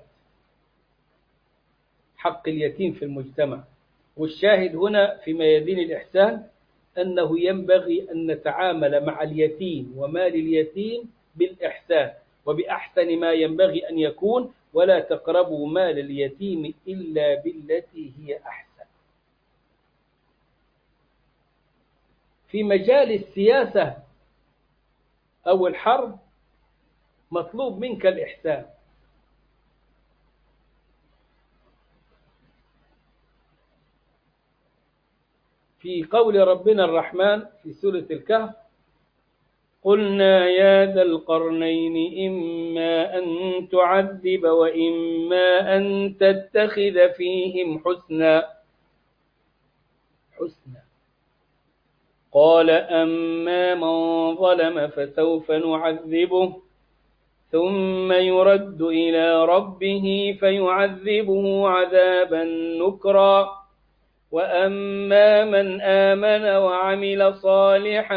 حق اليتيم في المجتمع. والشاهد هنا في ميادين الإحسان أنه ينبغي أن نتعامل مع اليتيم ومال اليتيم بالإحسان وبأحسن ما ينبغي أن يكون. ولا تقربوا مال اليتيم إلا بالتي هي أحسن. في مجال السياسة أو الحرب مطلوب منك الإحسان. في قول ربنا الرحمن في سورة الكهف: قلنا يا ذا القرنين إما أن تعذب وإما أن تتخذ فيهم حسنا. قال أما من ظلم فسوف نعذبه ثم يرد إلى ربه فيعذبه عذابا نكرا وأما من آمن وعمل صالحا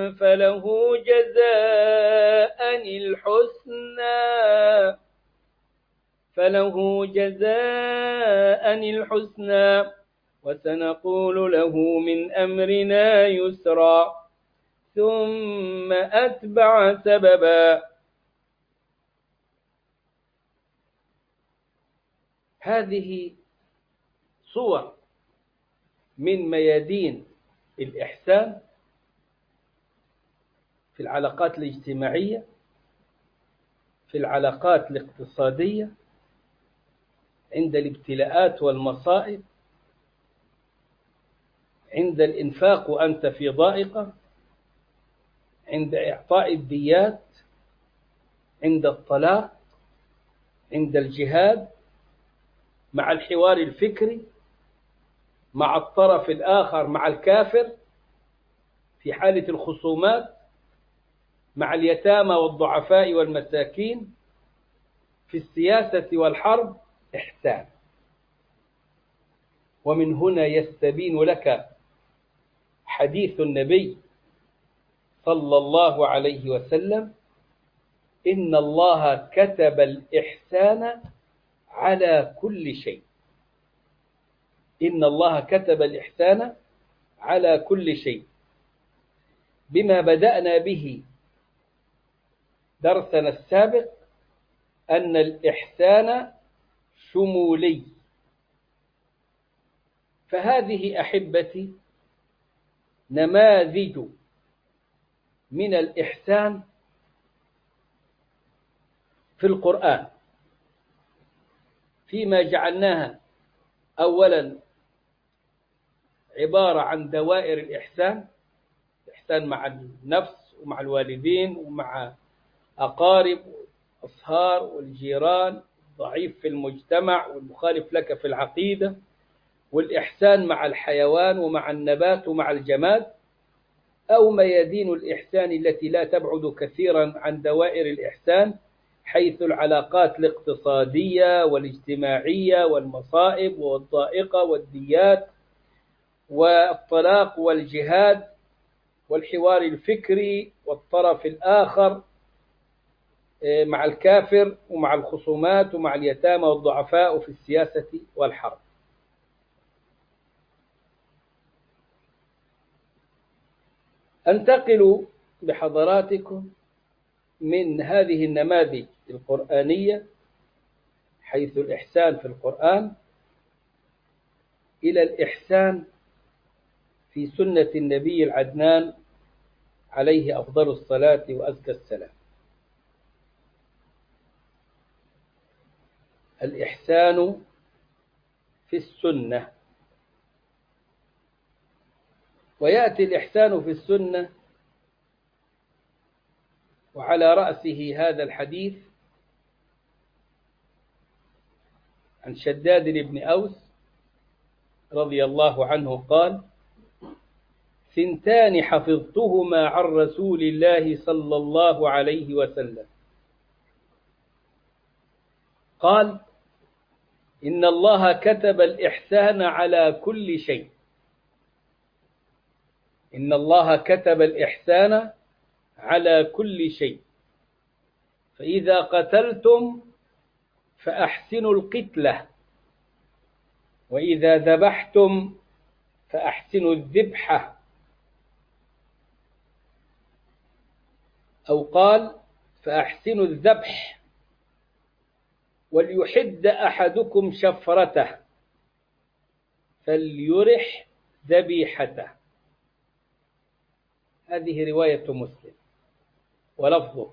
فله جزاء الحسنى وسنقول له من أمرنا يسرا ثم أتبع سببا. هذه صور من ميادين الإحسان في العلاقات الاجتماعية، في العلاقات الاقتصادية، عند الابتلاءات والمصائب، عند الإنفاق وأنت في ضائقة، عند إعطاء الديات، عند الطلاق، عند الجهاد، مع الحوار الفكري، مع الطرف الآخر، مع الكافر، في حالة الخصومات، مع اليتامى والضعفاء والمساكين، في السياسة والحرب إحسان. ومن هنا يستبين لك حديث النبي صلى الله عليه وسلم: إن الله كتب الإحسان على كل شيء. إن الله كتب الإحسان على كل شيء، بما بدأنا به درسنا السابق أن الإحسان شمولي. فهذه أحبتي نماذج من الإحسان في القرآن، فيما جعلناها أولا عبارة عن دوائر الإحسان: الإحسان مع النفس ومع الوالدين ومع أقارب والأصهار والجيران، الضعيف في المجتمع والمخالف لك في العقيدة، والإحسان مع الحيوان ومع النبات ومع الجماد، أو ميادين الإحسان التي لا تبعد كثيرا عن دوائر الإحسان، حيث العلاقات الاقتصادية والاجتماعية والمصائب والضائقة والديات والطلاق والجهاد والحوار الفكري والطرف الآخر مع الكافر ومع الخصومات ومع اليتامى والضعفاء في السياسة والحرب. أنتقل بحضراتكم من هذه النماذج القرآنية حيث الإحسان في القرآن إلى الإحسان في سنة النبي العدنان عليه أفضل الصلاة وأزكى السلام. الإحسان في السنة. ويأتي الإحسان في السنة وعلى رأسه هذا الحديث عن شداد بن أوس رضي الله عنه قال: ثنتان حفظتهما عن رسول الله صلى الله عليه وسلم، قال: إن الله كتب الإحسان على كل شيء. إن الله كتب الإحسان على كل شيء، فإذا قتلتم فأحسنوا القتلة، وإذا ذبحتم فأحسنوا الذبحة، أو قال فأحسنوا الذبح، وليحد أحدكم شفرته فليرح ذبيحته. هذه رواية مسلم ولفظه: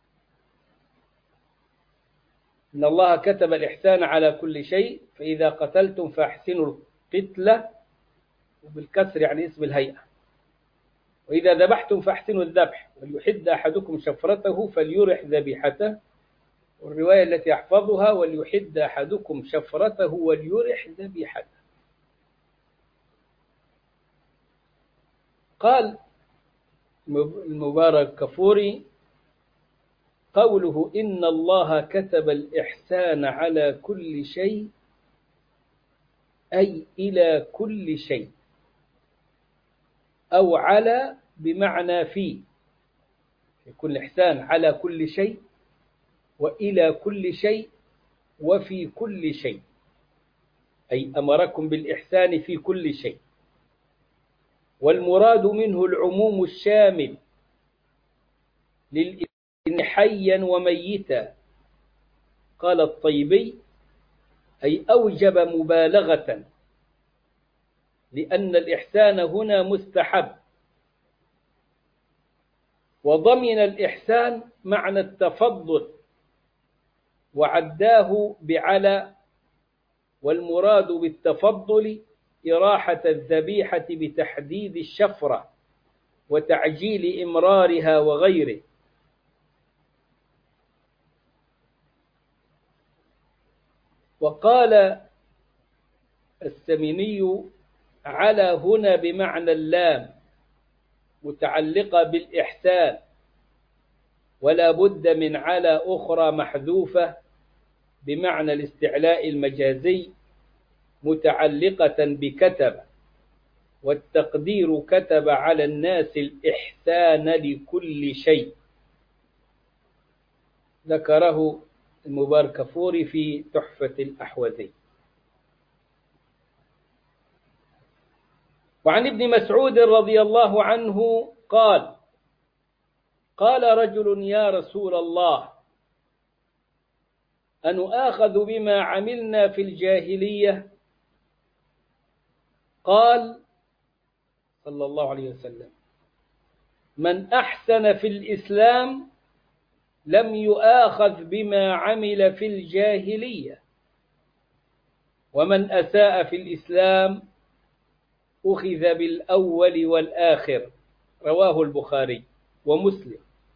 إن الله كتب الإحسان على كل شيء، فإذا قتلتم فأحسنوا القتلة، وبالكسر يعني اسم الهيئة، وإذا ذبحتم فأحسنوا الذبح، وليحد أحدكم شفرته فليرح ذبيحته. والرواية التي أحفظها: وليحد أحدكم شفرته وليرح ذبيحته. قال المبارك كفوري: قوله إن الله كتب الإحسان على كل شيء أي إلى كل شيء، أو على بمعنى في، يكون الإحسان على كل شيء وإلى كل شيء وفي كل شيء، أي أمركم بالإحسان في كل شيء. والمراد منه العموم الشامل للإحسان حيا وميتا. قال الطيبي: أي أوجب مبالغة، لأن الإحسان هنا مستحب، وضمن الإحسان معنى التفضل وعداه بعلى، والمراد بالتفضل إراحة الذبيحة بتحديد الشفرة وتعجيل إمرارها وغيره. وقال السميني: على هنا بمعنى اللام، متعلقة بالإحسان، ولا بد من على أخرى محذوفة بمعنى الاستعلاء المجازي، متعلقة بكتب، والتقدير كتب على الناس الإحسان لكل شيء. ذكره المبارك كفوري في تحفة الأحوذي. وعن ابن مسعود رضي الله عنه قال: قال رجل: يا رسول الله، أنؤاخذ بما عملنا في الجاهلية؟ قال صلى الله عليه وسلم: من أحسن في الإسلام لم يؤاخذ بما عمل في الجاهلية، ومن أساء في الإسلام أخذ بالأول والآخر. رواه البخاري ومسلم.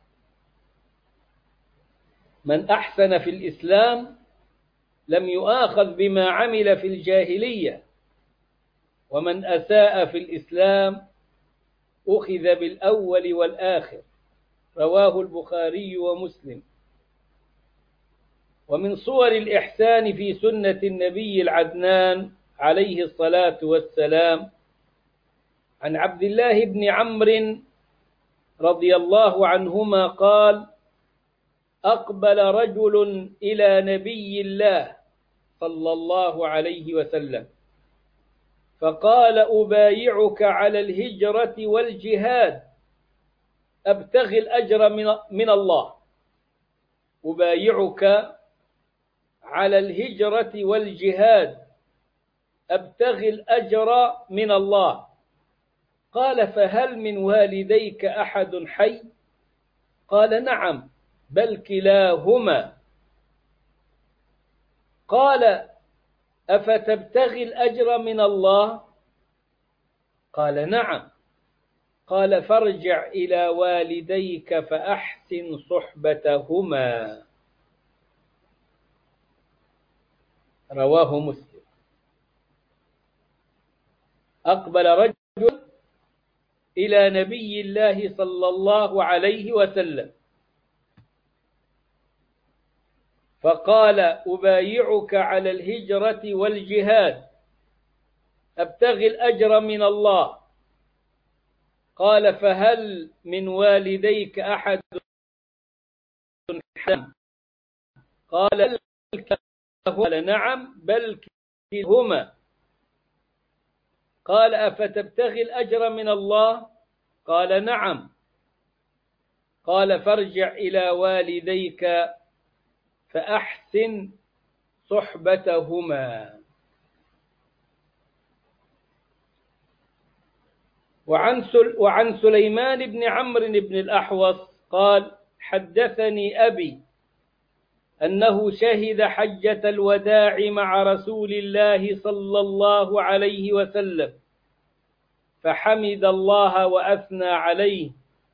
من أحسن في الإسلام لم يؤاخذ بما عمل في الجاهلية، ومن أساء في الإسلام أخذ بالأول والآخر. رواه البخاري ومسلم. ومن صور الإحسان في سنة النبي العدنان عليه الصلاة والسلام عن عبد الله بن عمرو رضي الله عنهما قال: أقبل رجل إلى نبي الله صلى الله عليه وسلم فقال: أبايعك على الهجرة والجهاد أبتغي الأجر من الله. أبايعك على الهجرة والجهاد أبتغي الأجر من الله. قال: فهل من والديك أحد حي؟ قال: نعم، بل كلاهما. قال: أفتبتغي الأجر من الله؟ قال: نعم. قال: فارجع إلى والديك فأحسن صحبتهما. رواه مسلم. أقبل رجل إلى نبي الله صلى الله عليه وسلم فقال: أبايعك على الهجرة والجهاد أبتغي الأجر من الله. قال: فهل من والديك أحد حي؟ قال: نعم، بل كلاهما. قال: أفتبتغي الأجر من الله؟ قال: نعم. قال: فارجع إلى والديك فأحسن صحبتهما. وعن سليمان بن عمرو بن الأحوص قال: حدثني أبي أنه شهد حجة الوداع مع رسول الله صلى الله عليه وسلم فحمد الله وأثنى عليه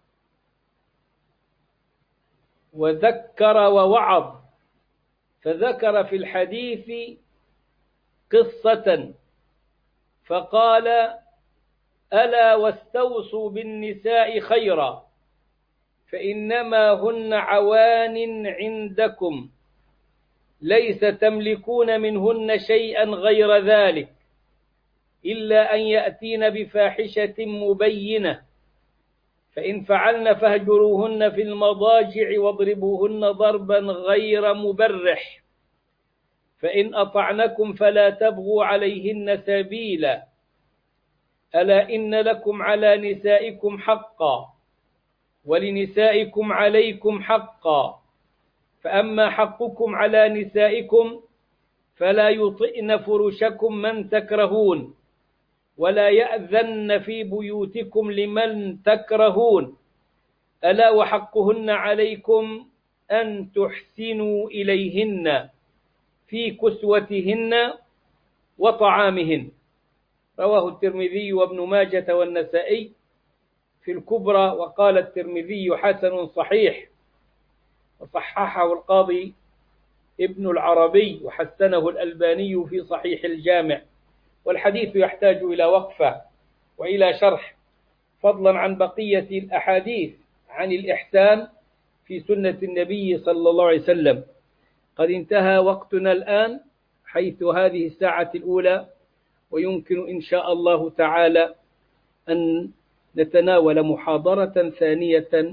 وذكر ووعظ، فذكر في الحديث قصة فقال: ألا واستوصوا بالنساء خيرا فإنما هن عوان عندكم ليس تملكون منهن شيئا غير ذلك إلا أن يأتين بفاحشة مبينة، فإن فعلن فاهجروهن في المضاجع واضربوهن ضربا غير مبرح، فإن أطعنكم فلا تبغوا عليهن سبيلا، ألا إن لكم على نسائكم حقا ولنسائكم عليكم حقا، فأما حقكم على نسائكم فلا يطئن فرشكم من تكرهون ولا يأذن في بيوتكم لمن تكرهون، ألا وحقهن عليكم أن تحسنوا إليهن في كسوتهن وطعامهن. رواه الترمذي وابن ماجة والنسائي في الكبرى، وقال الترمذي حسن صحيح، وصححه القاضي ابن العربي وحسنه الألباني في صحيح الجامع، والحديث يحتاج إلى وقفة وإلى شرح، فضلا عن بقية الأحاديث عن الإحسان في سنة النبي صلى الله عليه وسلم. قد انتهى وقتنا الآن حيث هذه الساعة الأولى، ويمكن إن شاء الله تعالى أن نتناول محاضرة ثانية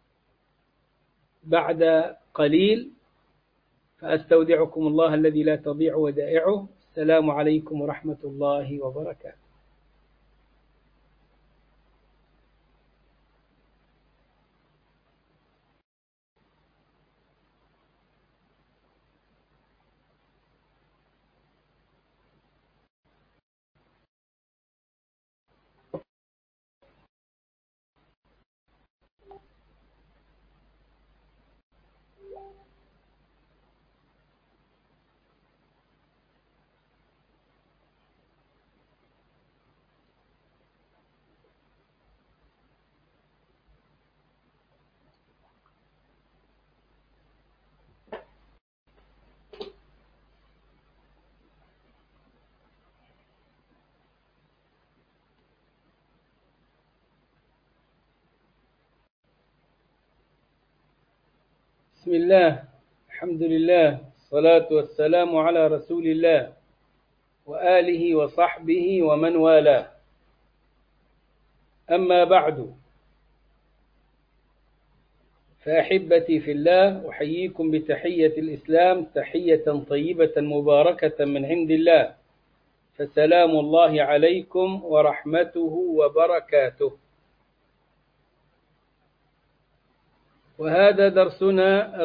بعد قليل، فأستودعكم الله الذي لا تضيع ودائعه. السلام عليكم ورحمة الله وبركاته. بسم الله، الحمد لله، الصلاة والسلام على رسول الله وآله وصحبه ومن والاه. أما بعد، فأحبتي في الله، أحييكم بتحية الإسلام، تحية طيبة مباركة من عند الله، فسلام الله عليكم ورحمته وبركاته. وهذا درسنا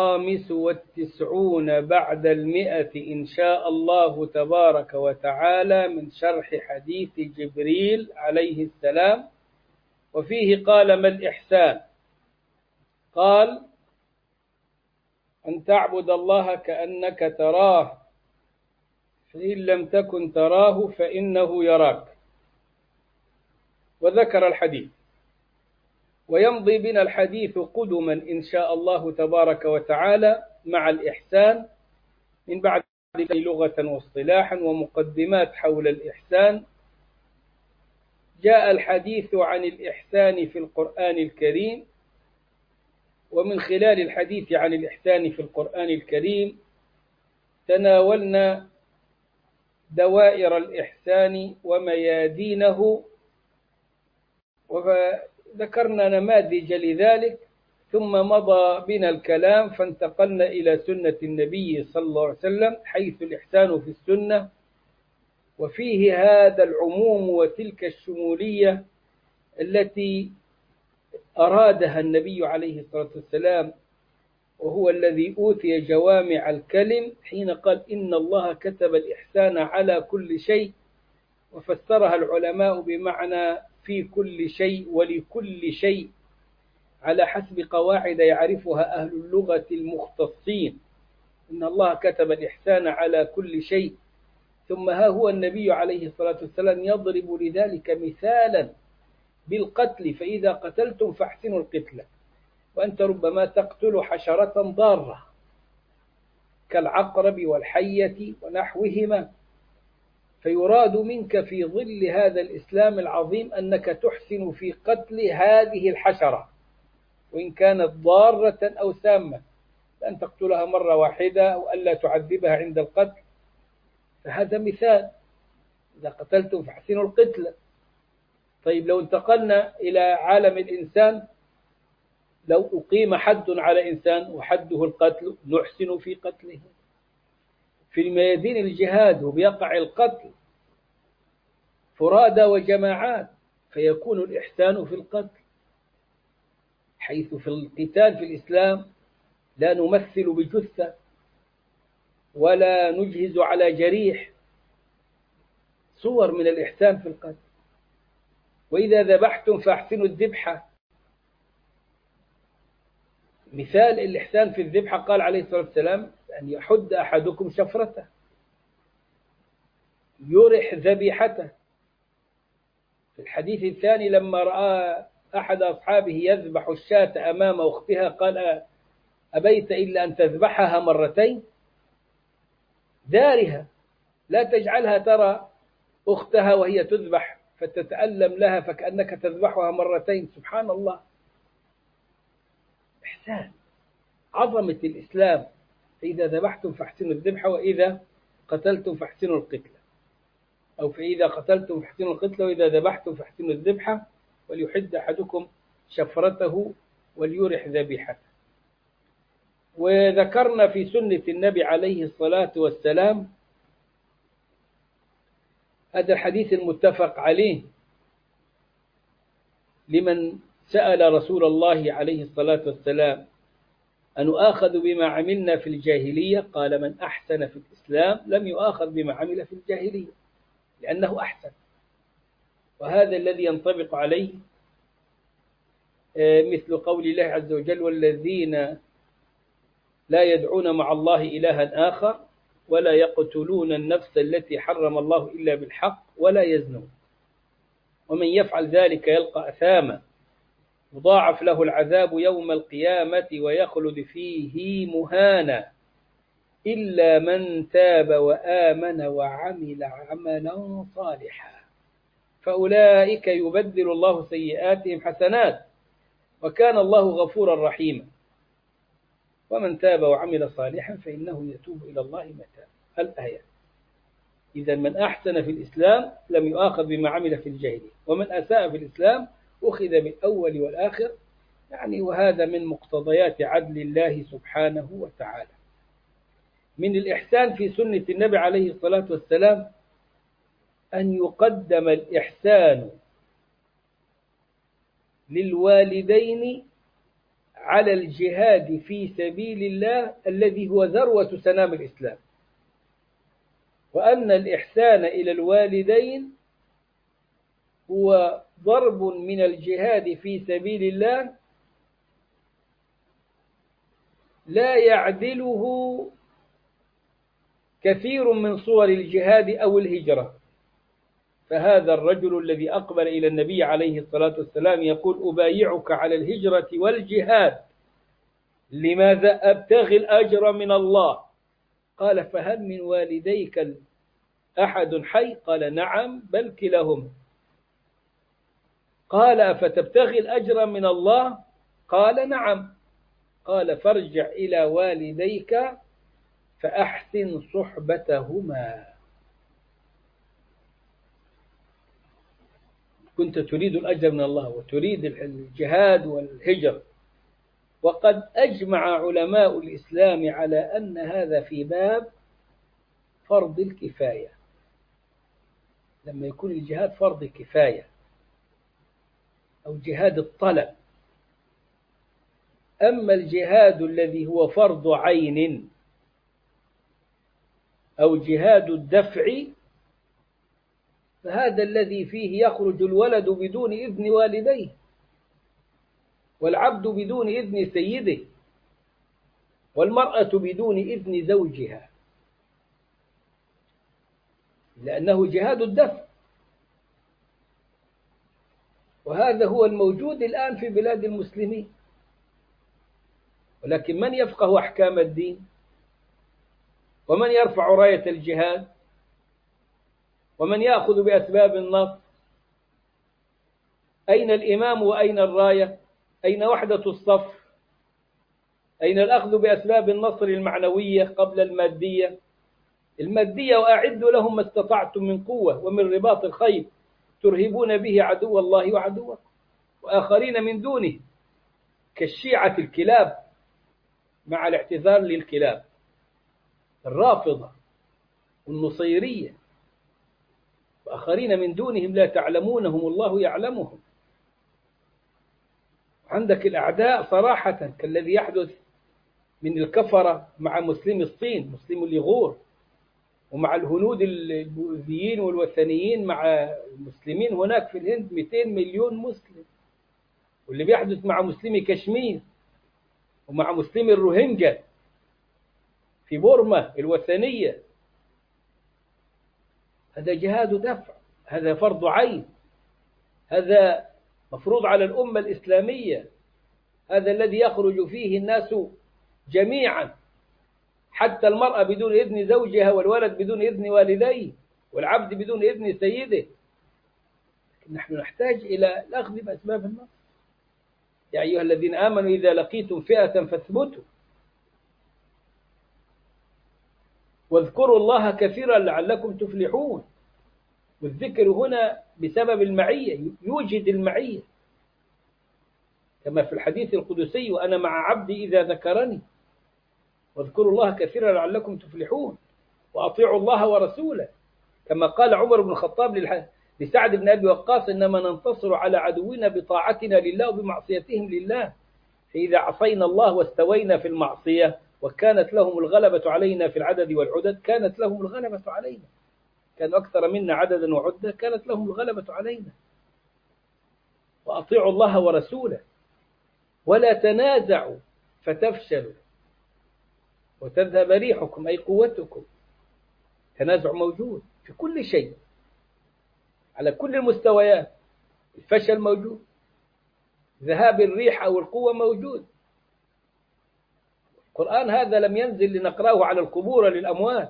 95 بعد 100 إن شاء الله تبارك وتعالى من شرح حديث جبريل عليه السلام. وفيه قال: ما الإحسان؟ قال: أن تعبد الله كأنك تراه، فإن لم تكن تراه فإنه يراك. وذكر الحديث، ويمضي بنا الحديث قدما إن شاء الله تبارك وتعالى مع الإحسان من بعد لغة واصطلاحا ومقدمات حول الإحسان. جاء الحديث عن الإحسان في القرآن الكريم، ومن خلال الحديث عن الإحسان في القرآن الكريم تناولنا دوائر الإحسان وميادينه، وذكرنا نماذج لذلك، ثم مضى بنا الكلام فانتقلنا إلى سنة النبي صلى الله عليه وسلم، حيث الإحسان في السنة وفيه هذا العموم وتلك الشمولية التي أرادها النبي عليه الصلاة والسلام، وهو الذي أوتي جوامع الكلم حين قال: إن الله كتب الإحسان على كل شيء، وفسرها العلماء بمعنى في كل شيء ولكل شيء، على حسب قواعد يعرفها أهل اللغة المختصين. إن الله كتب الإحسان على كل شيء، ثم ها هو النبي عليه الصلاة والسلام يضرب لذلك مثالا بالقتل: فإذا قتلتم فاحسنوا القتلة. وأنت ربما تقتل حشرة ضارة كالعقرب والحية ونحوهما، فيراد منك في ظل هذا الإسلام العظيم أنك تحسن في قتل هذه الحشرة وإن كانت ضارة أو سامة، أن تقتلها مرة واحدة وألا تعذبها عند القتل. فهذا مثال: إذا قتلتم فاحسنوا القتلة. طيب، لو انتقلنا إلى عالم الإنسان، لو أقيم حد على إنسان وحده القتل، نحسن في قتله. في الميادين الجهاد وبيقع القتل فرادى وجماعات، فيكون الإحسان في القتل، حيث في القتال في الإسلام لا نمثل بجثة ولا نجهز على جريح. صور من الإحسان في القتل. وإذا ذبحتم فاحسنوا الذبحة. مثال الإحسان في الذبحة قال عليه الصلاة والسلام: أن يحد أحدكم شفرته، يرح ذبيحته. في الحديث الثاني لما رأى أحد أصحابه يذبح الشاة أمام أختها قال: أبيت إلا أن تذبحها مرتين؟ دارها، لا تجعلها ترى أختها وهي تذبح فتتألم لها فكأنك تذبحها مرتين. سبحان الله، إحسان، عظمة الإسلام. فإذا ذبحتم فاحسنوا الذبح، وإذا قتلتم فاحسنوا القتلة، أو فإذا قتلتم فاحسنوا القتلة، وإذا ذبحتم فاحسنوا الذبحة، وليحد أحدكم شفرته وليرح ذبيحته. وذكرنا في سنة النبي عليه الصلاة والسلام هذا الحديث المتفق عليه لمن سأل رسول الله عليه الصلاة والسلام: أن يؤاخذ بما عملنا في الجاهلية؟ قال: من أحسن في الإسلام لم يؤاخذ بما عمل في الجاهلية، لأنه أحسن. وهذا الذي ينطبق عليه مثل قول الله عز وجل: والذين لا يدعون مع الله إلها آخر ولا يقتلون النفس التي حرم الله إلا بالحق ولا يزنون ومن يفعل ذلك يلقى أثاما يضاعف له العذاب يوم القيامة ويخلد فيه مهانا إلا من تاب وآمن وعمل عملا صالحا فأولئك يبدل الله سيئاتهم حسنات وكان الله غفورا رحيما. ومن تاب وعمل صالحا فإنه يتوب إلى الله متابا. الآية. إذا من أحسن في الإسلام لم يؤاخذ بما عمل في الجاهلية، ومن أساء في الإسلام أخذ بالأول والآخر، يعني وهذا من مقتضيات عدل الله سبحانه وتعالى. من الإحسان في سنة النبي عليه الصلاة والسلام أن يقدم الإحسان للوالدين على الجهاد في سبيل الله الذي هو ذروة سنام الإسلام، وأن الإحسان إلى الوالدين هو ضرب من الجهاد في سبيل الله لا يعدله كثير من صور الجهاد أو الهجرة. فهذا الرجل الذي أقبل إلى النبي عليه الصلاة والسلام يقول: أبايعك على الهجرة والجهاد. لماذا؟ أبتغي الأجر من الله. قال: فهل من والديك أحد حي؟ قال: نعم بل كلاهما. قال: أفتبتغي الأجر من الله؟ قال: نعم. قال: فارجع إلى والديك فأحسن صحبتهما. كنت تريد الأجر من الله وتريد الجهاد والهجر. وقد أجمع علماء الإسلام على أن هذا في باب فرض الكفاية، لما يكون الجهاد فرض كفاية أو جهاد الطلب. أما الجهاد الذي هو فرض عين أو جهاد الدفع فهذا الذي فيه يخرج الولد بدون إذن والديه، والعبد بدون إذن سيده، والمرأة بدون إذن زوجها، لأنه جهاد الدفع. وهذا هو الموجود الآن في بلاد المسلمين. ولكن من يفقه أحكام الدين؟ ومن يرفع راية الجهاد؟ ومن يأخذ بأسباب النصر؟ أين الإمام وأين الراية؟ أين وحدة الصف؟ أين الأخذ بأسباب النصر المعنوية قبل المادية؟ المادية: وأعدوا لهم ما استطعتم من قوة ومن رباط الخيل ترهبون به عدو الله وعدوكم وآخرين من دونه كالشيعة الكلاب، مع الاعتذار للكلاب، الرافضة والنصيرية، وآخرين من دونهم لا تعلمونهم الله يعلمهم. عندك الأعداء صراحة كالذي يحدث من الكفرة مع مسلمي الصين، مسلم اليغور، ومع الهنود البوذيين والوثنيين مع المسلمين هناك في الهند 200 مليون مسلم، واللي بيحدث مع مسلمي كشمير ومع مسلمي الروهينجا في بورما الوثنية. هذا جهاد دفع، هذا فرض عين، هذا مفروض على الأمة الإسلامية، هذا الذي يخرج فيه الناس جميعا، حتى المرأة بدون إذن زوجها، والولد بدون إذن والديه، والعبد بدون إذن سيده. نحن نحتاج إلى الأخذ بأسباب النصر. يا أيها الذين آمنوا إذا لقيتم فئة فاثبتوا واذكروا الله كثيرا لعلكم تفلحون. والذكر هنا بسبب المعية، يوجد المعية، كما في الحديث القدسي: وأنا مع عبدي إذا ذكرني. واذكروا الله كثيرا لعلكم تفلحون، وأطيعوا الله ورسوله، كما قال عمر بن الخطاب لسعد بن أبي وقاص: إنما ننتصر على عدونا بطاعتنا لله وبمعصيتهم لله، فإذا عصينا الله واستوينا في المعصية وكانت لهم الغلبة علينا في العدد والعدد كانت لهم الغلبة علينا، كانوا أكثر منا عددا وعدة كانت لهم الغلبة علينا. وأطيعوا الله ورسوله ولا تنازعوا فتفشلوا وتذهب ريحكم، أي قوتكم. تنازع موجود في كل شيء على كل المستويات، الفشل موجود، ذهاب الريح أو القوة موجود. القرآن هذا لم ينزل لنقرأه على القبور للأموات،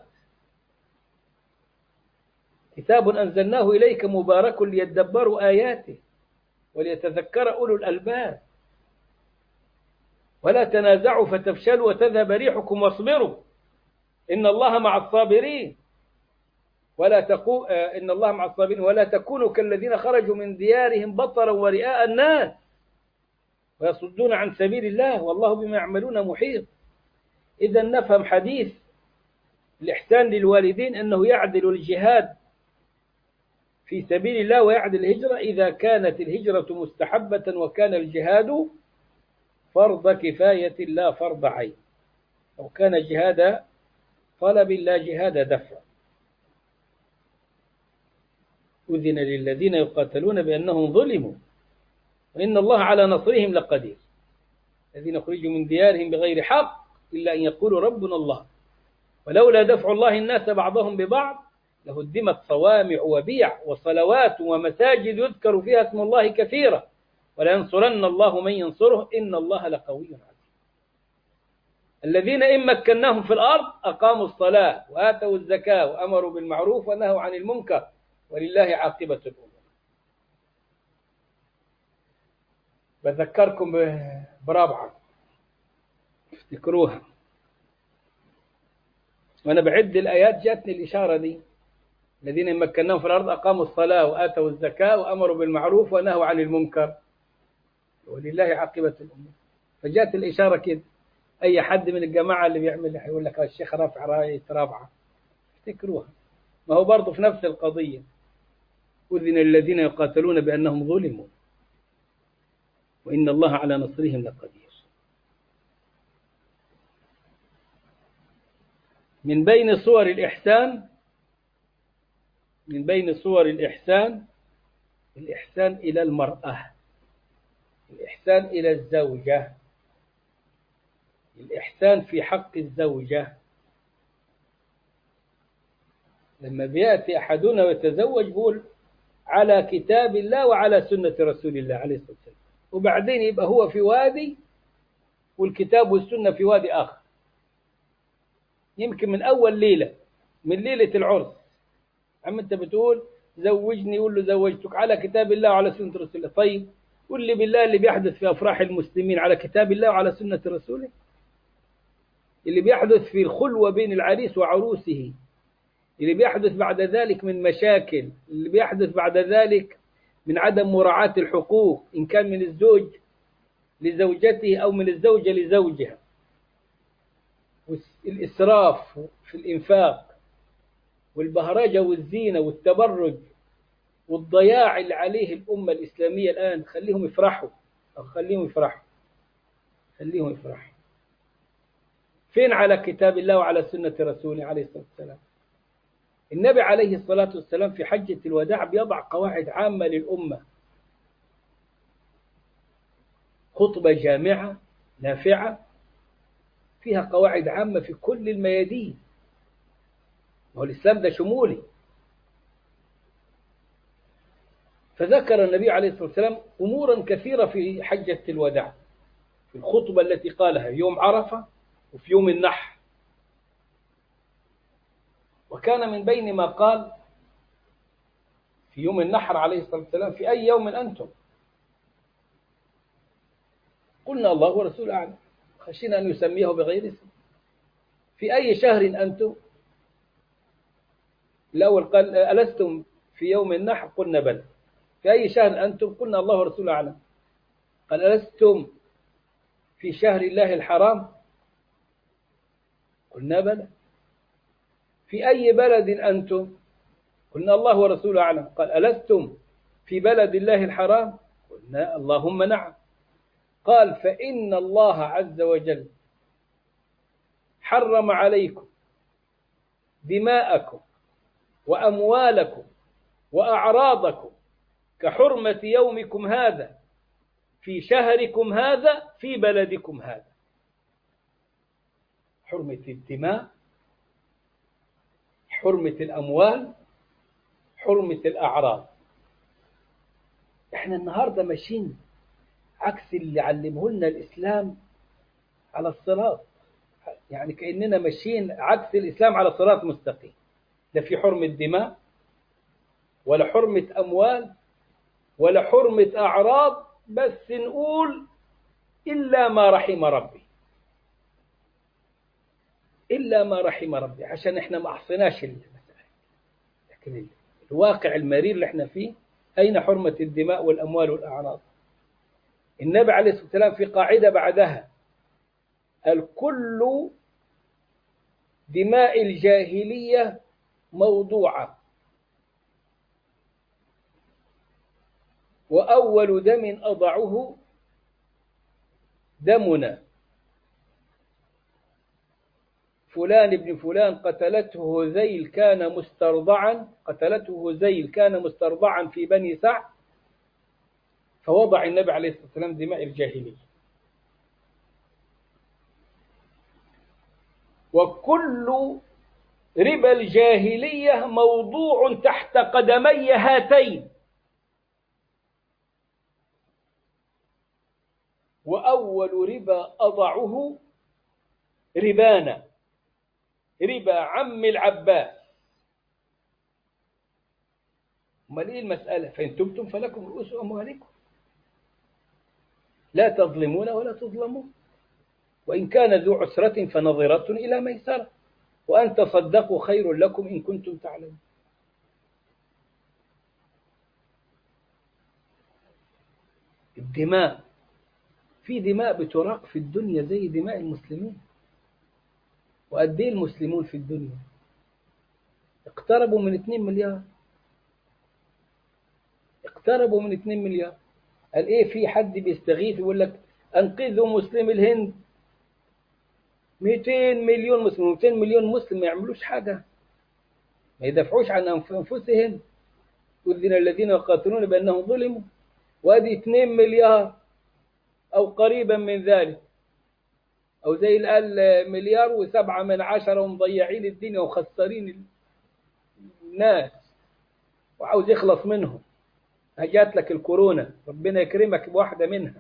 كتاب أنزلناه إليك مبارك ليدبروا آياته وليتذكر أولو الألباب. ولا تنازعوا فتفشلوا وتذهب ريحكم واصبروا إن الله مع الصابرين إن الله مع الصابرين ولا تكونوا كالذين خرجوا من ديارهم بطرا ورئاء الناس ويصدون عن سبيل الله والله بما يعملون محيط. إذا نفهم حديث الإحسان للوالدين أنه يعدل الجهاد في سبيل الله ويعدل الهجرة إذا كانت الهجرة مستحبة وكان الجهاد فرض كفاية لا فرض عين، أو كان جهاد طلب لا جهاد دفع. أذن للذين يقاتلون بأنهم ظلموا وإن الله على نصرهم لقدير. الذين خرجوا من ديارهم بغير حق إلا أن يقولوا ربنا الله ولولا دفع الله الناس بعضهم ببعض لهدمت صوامع وبيع وصلوات ومساجد يذكر فيها اسم الله كثيرا ولينصرن الله من ينصره إن الله لقوي عزيز. الذين إن مكناهم في الأرض أقاموا الصلاة وآتوا الزكاة وأمروا بالمعروف ونهوا عن المنكر ولله عاقبة الأمور. بذكركم برابعة افتكروها، وأنا بعد الآيات جاتني الإشارة دي. الذين إن مكناهم في الأرض أقاموا الصلاة وآتوا الزكاة وأمروا بالمعروف ونهوا عن المنكر ولله عاقبة الأمور. فجات الإشارة كده. أي حد من الجماعة اللي بيعمل يقول لك الشيخ رافع راية رابعة، افتكروها، ما هو برضه في نفس القضية. أذن الذين يقاتلون بأنهم ظلموا وإن الله على نصرهم لقدير. من بين صور الإحسان الإحسان إلى المرأة، الإحسان إلى الزوجة، الإحسان في حق الزوجة. لما بيأتي أحدنا ويتزوج بيقول على كتاب الله وعلى سنة رسول الله عليه الصلاة والسلام، وبعدين يبقى هو في وادي والكتاب والسنة في وادي آخر. يمكن من أول ليلة، من ليلة العرس، عم أنت بتقول زوجني، يقول له زوجتك على كتاب الله وعلى سنة رسول الله. طيب قل لي بالله اللي بيحدث في أفراح المسلمين على كتاب الله وعلى سنة رسوله؟ اللي بيحدث في الخلوة بين العريس وعروسه، اللي بيحدث بعد ذلك من مشاكل، اللي بيحدث بعد ذلك من عدم مراعاة الحقوق إن كان من الزوج لزوجته أو من الزوجة لزوجها، والإسراف في الإنفاق والبهرجة والزينة والتبرج والضياع اللي عليه الأمة الإسلامية الآن. خليهم يفرحوا، خليهم يفرحوا. فين على كتاب الله وعلى سنة رسوله عليه الصلاة والسلام؟ النبي عليه الصلاة والسلام في حجة الوداع بيضع قواعد عامة للأمة، خطبة جامعة نافعة فيها قواعد عامة في كل الميادين. وهو الإسلام ده شمولي. فذكر النبي عليه الصلاة والسلام أمورا كثيرة في حجة الوداع، في الخطبة التي قالها يوم عرفة وفي يوم النحر. وكان من بين ما قال في يوم النحر عليه الصلاة والسلام: في أي يوم أنتم؟ قلنا الله ورسوله أعلم، خشينا أن يسميه بغير اسم. في أي شهر أنتم؟ الأول قال: ألستم في يوم النحر؟ قلنا بلى. في أي شهر أنتم؟ قلنا الله ورسوله أعلم. قال: ألستم في شهر الله الحرام؟ قلنا بلى. في أي بلد أنتم؟ قلنا الله ورسوله أعلم. قال: ألستم في بلد الله الحرام؟ قلنا اللهم نعم. قال: فإن الله عز وجل حرم عليكم دماءكم وأموالكم وأعراضكم كحرمة يومكم هذا في شهركم هذا في بلدكم هذا. حرمة الدماء، حرمة الأموال، حرمة الأعراض. احنا النهاردة ماشيين عكس اللي علمه لنا الإسلام على الصراط، يعني كأننا ماشيين عكس الإسلام على صراط مستقيم. لا في حرمة دماء ولا حرمة أموال ولا حرمة أعراض، بس نقول إلا ما رحم ربي، إلا ما رحم ربي، عشان إحنا ما أحصناش المسألة. لكن الواقع المرير اللي إحنا فيه، أين حرمة الدماء والأموال والأعراض؟ النبي عليه الصلاة والسلام في قاعدة بعدها قال: كل دماء الجاهلية موضوعة، وأول دم أضعه دمنا، فلان ابن فلان قتلته هذيل كان مسترضعا في بني سعد، فوضع النبي عليه الصلاة والسلام دماء الجاهلية. وكل ربا الجاهلية موضوع تحت قدمي هاتين، وأول ربا أضعه ربانا، ربا عم العباس. امال ايه المسألة؟ فإن تبتم فلكم رؤوس أموالكم لا تظلمون ولا تظلمون، وإن كان ذو عسرة فنظرة إلى ميسرة، وأن تصدقوا خير لكم إن كنتم تعلمون. الدماء، في دماء بتراق في الدنيا زي دماء المسلمين. وقد ايه المسلمون في الدنيا؟ اقتربوا من 2 مليار، اقتربوا من 2 مليار. قال ايه؟ في حد بيستغيث يقول لك انقذوا مسلم الهند، 200 مليون مسلم، 200 مليون مسلم ما يعملوش حاجة، ما يدافعوش عن أنفسهم. أذن الذين يقاتلون بأنهم ظلموا، وادي 2 مليار أو قريبا من ذلك، أو زي اللي قال 1.7 ومضيعين الدنيا وخسرين الناس وعاوز يخلص منهم. جات لك الكورونا، ربنا يكرمك بواحدة منها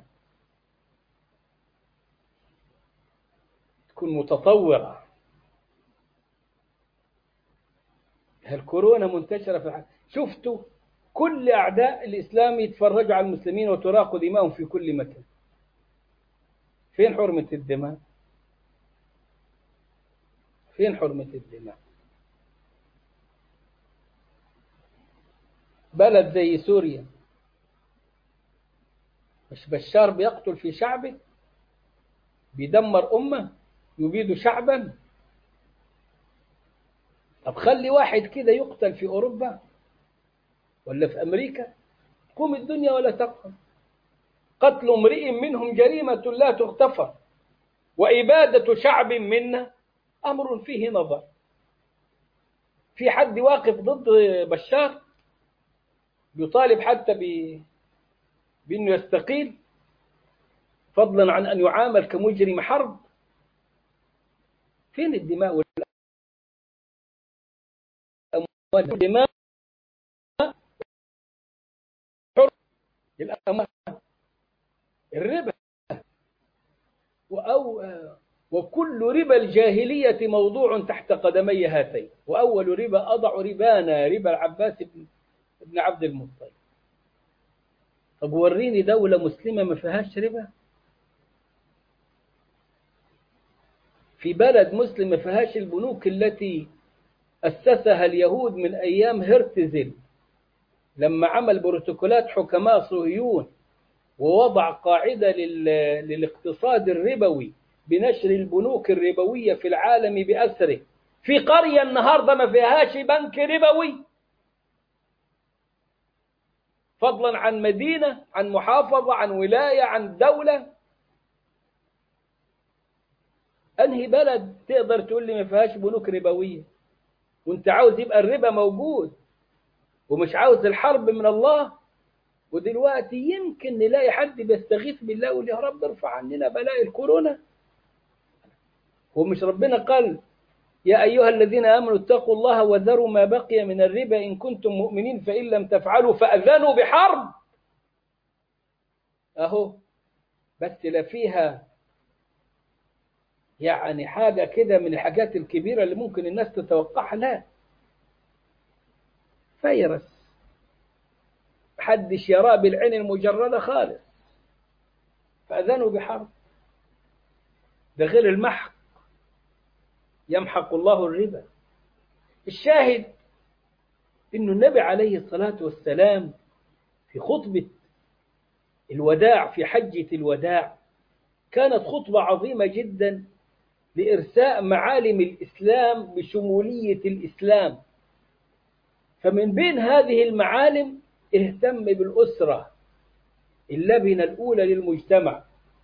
تكون متطورة. الكورونا منتشرة في العالم، شفتوا كل أعداء الإسلام يتفرجوا على المسلمين وتراق دماؤهم في كل مكان. فين حرمة الدماء؟ فين حرمة الدماء؟ بلد زي سوريا، مش بشار بيقتل في شعبه، بيدمر أمة، يبيد شعبا. طب خلي واحد كده يقتل في أوروبا ولا في أمريكا، تقوم الدنيا ولا تقوم. قتل امرئ منهم جريمة لا تغتفر، وإبادة شعب منا أمر فيه نظر. في حد واقف ضد بشار يطالب حتى بأنه يستقيل، فضلا عن أن يعامل كمجرم حرب؟ فين الدماء والأموال؟ الدماء حر، الأموال الربا. وكل ربا الجاهلية موضوع تحت قدمي هاتين، وأول ربا أضع ربانا، ربا العباس بن عبد المطلب. طب وريني دولة مسلمة ما فيهاش ربا، في بلد مسلم ما فيهاش البنوك التي أسسها اليهود من أيام هرتزل، لما عمل بروتوكولات حكماء صهيون ووضع قاعدة للاقتصاد الربوي بنشر البنوك الربوية في العالم بأسره. في قرية النهاردة ما فيهاش بنك ربوي، فضلا عن مدينة، عن محافظة، عن ولاية، عن دولة. أنهي بلد تقدر تقول لي ما فيهاش بنوك ربوية وانت عاوز يبقى الربا موجود ومش عاوز الحرب من الله؟ ودلوقتي يمكن نلاقي حد بيستغيث بالله ويقول يا رب ارفع عننا بلاء الكورونا. ومش ربنا قال يا أيها الذين آمنوا اتقوا الله وذروا ما بقي من الربا إن كنتم مؤمنين فإن لم تفعلوا فأذنوا بحرب؟ أهو، بس لا فيها يعني حاجة كده من الحاجات الكبيرة اللي ممكن الناس تتوقعها، لا، فيروس محدش يراه بالعين المجردة خالص، فأذنوا بحرب. ده غير المحق، يمحق الله الربا. الشاهد إنه النبي عليه الصلاة والسلام في خطبة الوداع في حجة الوداع كانت خطبة عظيمة جدا لإرساء معالم الإسلام بشمولية الإسلام. فمن بين هذه المعالم اهتم بالأسرة، اللبنة الأولى للمجتمع،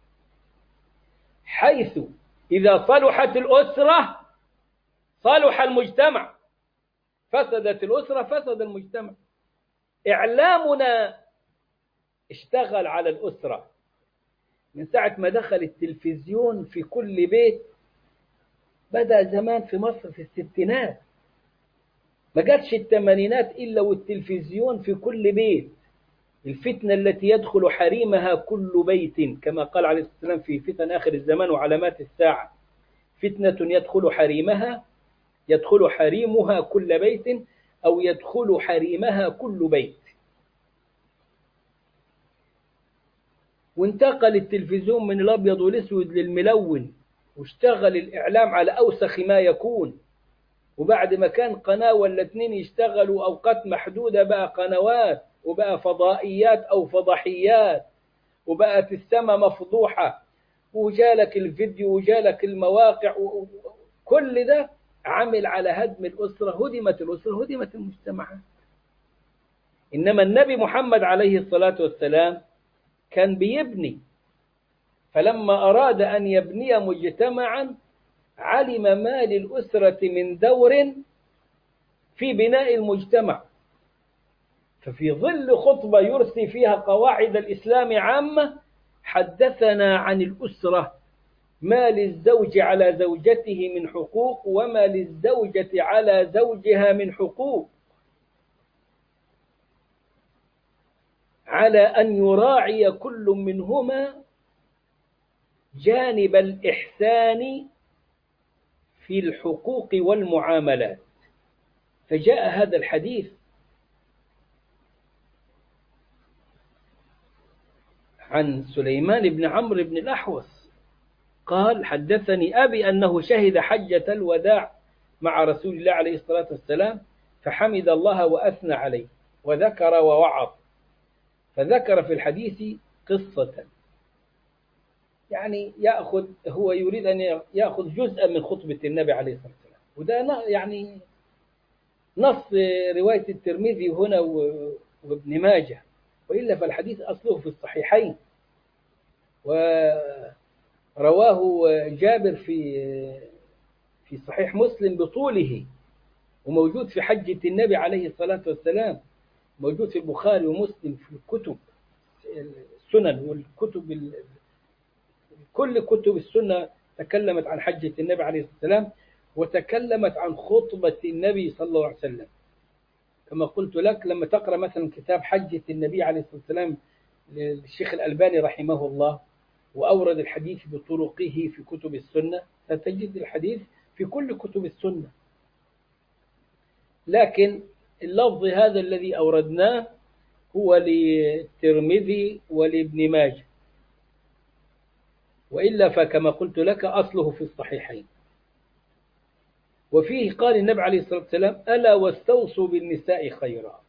حيث إذا صلحت الأسرة صلح المجتمع، فسدت الأسرة فسد المجتمع. إعلامنا اشتغل على الأسرة من ساعة ما دخل التلفزيون في كل بيت. بدأ زمان في مصر في الستينات، ما جاتش الثمانينات إلا والتلفزيون في كل بيت. الفتنة التي يدخل حريمها كل بيت، كما قال عليه الصلاة والسلام في فتن آخر الزمان وعلامات الساعة: فتنة يدخل حريمها كل بيت، أو يدخل حريمها كل بيت. وانتقل التلفزيون من الأبيض والأسود للملون، واشتغل الإعلام على أوسخ ما يكون. وبعد ما كان قناة ولا اتنين يشتغلوا أوقات محدودة، بقى قنوات، وبقى فضائيات أو فضحيات، وبقت السماء مفضوحة، وجالك الفيديو وجالك المواقع، كل ده عمل على هدم الأسرة. هدمت الأسرة هدمت المجتمعات. إنما النبي محمد عليه الصلاة والسلام كان بيبني، فلما أراد أن يبني مجتمعا علم ما للأسرة من دور في بناء المجتمع. ففي ظل خطبة يرسي فيها قواعد الإسلام عامة حدثنا عن الأسرة، ما للزوج على زوجته من حقوق، وما للزوجة على زوجها من حقوق، على أن يراعي كل منهما جانب الإحسان في الحقوق والمعاملات. فجاء هذا الحديث عن سليمان بن عمرو بن الأحوص قال: حدثني أبي أنه شهد حجة الوداع مع رسول الله عليه الصلاة والسلام، فحمد الله وأثنى عليه وذكر ووعظ. فذكر في الحديث قصة، يعني هو يريد أن يأخذ جزءا من خطبة النبي عليه الصلاة والسلام. وده يعني نص رواية الترمذي هنا وابن ماجه، وإلا فالحديث أصله في الصحيحين، ورواه جابر في صحيح مسلم بطوله، وموجود في حجة النبي عليه الصلاة والسلام، موجود في البخاري ومسلم في الكتب السنن والكتب كل كتب السنة تكلمت عن حجة النبي عليه الصلاة والسلام، وتكلمت عن خطبة النبي صلى الله عليه وسلم. كما قلت لك، لما تقرأ مثلا كتاب حجة النبي عليه الصلاة والسلام للشيخ الألباني رحمه الله، وأورد الحديث بطرقه في كتب السنة، ستجد الحديث في كل كتب السنة. لكن اللفظ هذا الذي أوردناه هو للترمذي ولابن ماجه، وإلا فكما قلت لك أصله في الصحيحين. وفيه قال النبي عليه الصلاة والسلام: ألا واستوصوا بالنساء خيرا.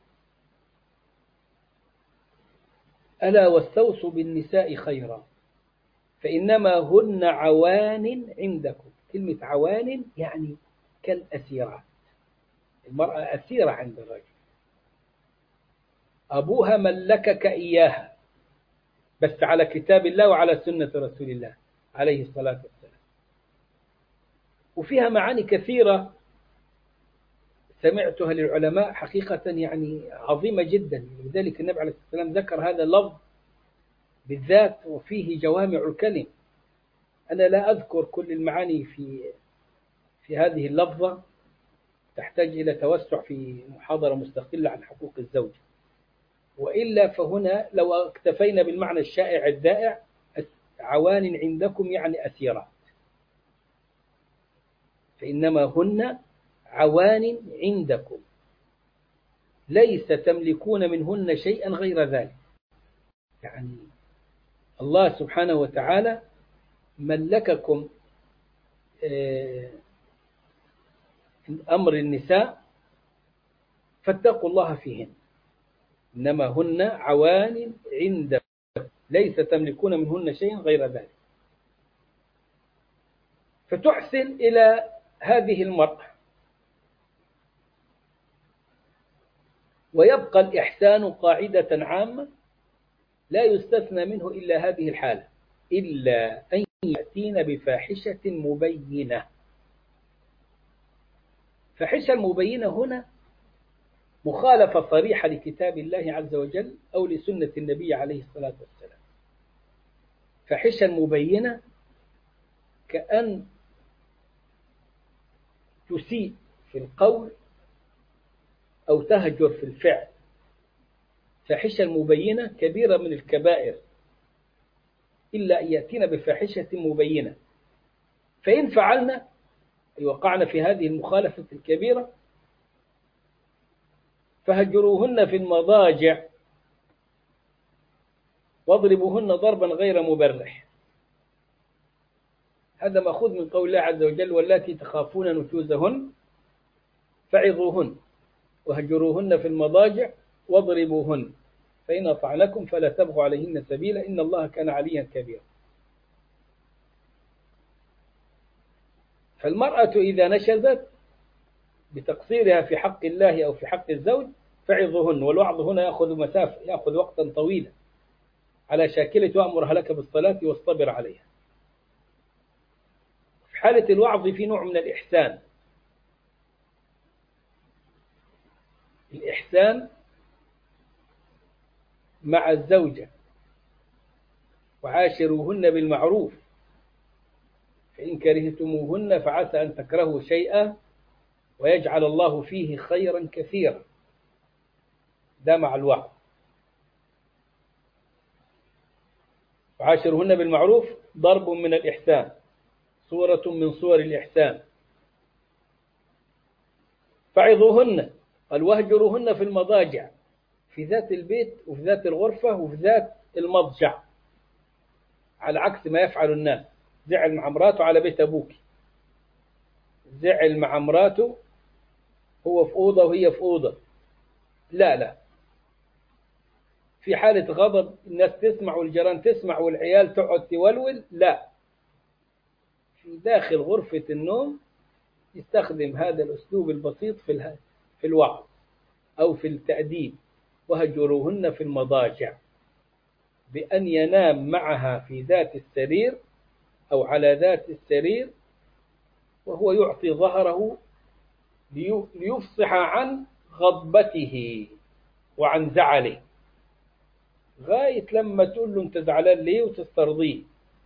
ألا واستوصوا بالنساء خيرا فإنما هن عوان عندكم. كلمة عوان يعني كالأسيرات، المرأة أسيرة عند الرجل، أبوها ملكك إياها، بس على كتاب الله وعلى سنة رسول الله عليه الصلاة والسلام. وفيها معاني كثيرة سمعتها للعلماء حقيقة يعني عظيمة جدا. لذلك النبي عليه الصلاة والسلام ذكر هذا اللفظ بالذات، وفيه جوامع الكلم. أنا لا أذكر كل المعاني في هذه اللفظة، تحتاج إلى توسع في محاضرة مستقلة عن حقوق الزوج. وإلا فهنا لو اكتفينا بالمعنى الشائع الذائع: عوان عندكم يعني أسيرات، فإنما هن عوان عندكم ليس تملكون منهن شيئا غير ذلك. يعني الله سبحانه وتعالى ملككم أمر النساء فاتقوا الله فيهن، إنما هن عوان عند ليس تملكون منهن شيء غير ذلك. فتحسن إلى هذه المرأة، ويبقى الإحسان قاعدة عامة لا يستثنى منه إلا هذه الحالة، إلا أن يأتين بفاحشة مبينة. فاحشة المبينة هنا مخالفة صريحة لكتاب الله عز وجل أو لسنة النبي عليه الصلاة والسلام. فاحشة مبينة كأن تسيء في القول أو تهجر في الفعل. فاحشة مبينة كبيرة من الكبائر، إلا أن يأتين بفاحشة مبينة. فإن فعلنا أي وقعنا في هذه المخالفة الكبيرة فهجروهن في المضاجع واضربوهن ضربا غير مبرح. هذا مأخوذ من قول الله عز وجل: واللاتي تخافون نشوزهن فعظوهن وهجروهن في المضاجع واضربوهن فإن أطعنكم فلا تبغوا عليهن سبيلا إن الله كان عليا كبيرا. فالمرأة إذا نشزت بتقصيرها في حق الله أو في حق الزوج فعظوهن، والوعظ هنا يأخذ مسافة، يأخذ وقتا طويلا، على شاكلة وأمرها لك بالصلاة واصطبر عليها. في حالة الوعظ في نوع من الإحسان. الإحسان مع الزوجة: وعاشروهن بالمعروف فإن كرهتموهن فعسى أن تكرهوا شيئا ويجعل الله فيه خيرا كثيرا. ده مع الوعظ. وعاشروهن بالمعروف ضرب من الإحسان، صورة من صور الإحسان. فعظوهن قال: واهجروهن في المضاجع، في ذات البيت وفي ذات الغرفة وفي ذات المضجع، على عكس ما يفعل الناس. زعل مع مراته على بيت أبوك، زعل مع مراته هو في أوضة وهي في أوضة. لا لا، في حالة غضب الناس تسمع والجيران تسمع والعيال تقعد تولول، لا، في داخل غرفة النوم يستخدم هذا الأسلوب البسيط في الوعظ أو في التأديب: وهجروهن في المضاجع، بأن ينام معها في ذات السرير أو على ذات السرير وهو يعطي ظهره ليفصح عن غضبته وعن زعله، غاية لما تقول له أنت زعلان ليه وتسترضيه.